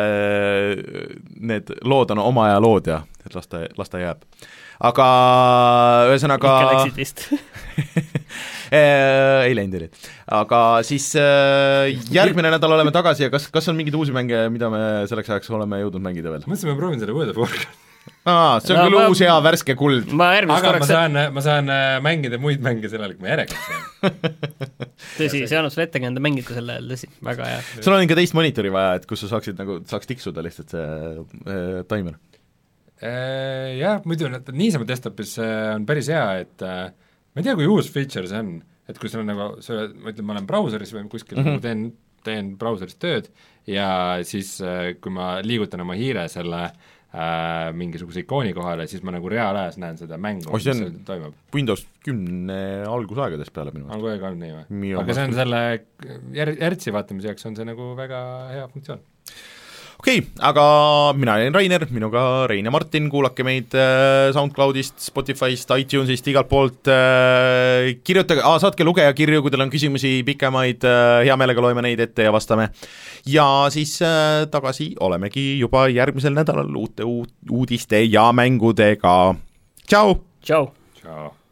need lood on oma aja lood ja et las ta, las ta jääb. Aga ühesõnaga ikka läksid vist ei läinud, aga siis järgmine nädal oleme tagasi ja kas, kas on mingeid uusi mänge, mida me selleks ajaks oleme jõudnud mängida veel? Mõtlesin, ma proovin selle World of Warcraft. Aa, see on no, küll ma, uus hea värske kuld. Ma aga ma saan, ma saan mängida muid mänge sellele, kui ma järelikult tõsi, see annab sulle ettekande mängida selle ajal, tõsi, väga hea. Sul on ikka teist monitori vaja, et kus sa saaksid nagu, saaks tiksuda lihtsalt see äh, timer. Jah, muidu niisama desktopis on päris hea, et ma ei tea, kui uus feature see on, et kui sul on nagu, ma ütlen, ma olen brauseris või kuskil mm -hmm. teen, teen brauseris tööd ja siis kui ma liigutan oma hiire selle äh, mingisuguse ikooni kohale, siis ma nagu reaalajas näen seda mängu, mis seal toimub. Windows kümne algusaegades peale minu. On kogu aeg on nii või? Aga see on selle järtsi vaatamise jaoks on see nagu väga hea funktsioon. okei okay,, aga mina olen Rainer, minuga Rein ja Martin, kuulake meid äh, SoundCloudist, Spotify'st, iTunes'ist, igalt poolt äh, kirjutage, aa, saatke lugejakirju, kui teil on küsimusi pikemaid äh,, hea meelega loeme neid ette ja vastame. Ja siis äh, tagasi olemegi juba järgmisel nädalal uute uut, uudiste ja mängudega. Tšau! Tšau! Tšau!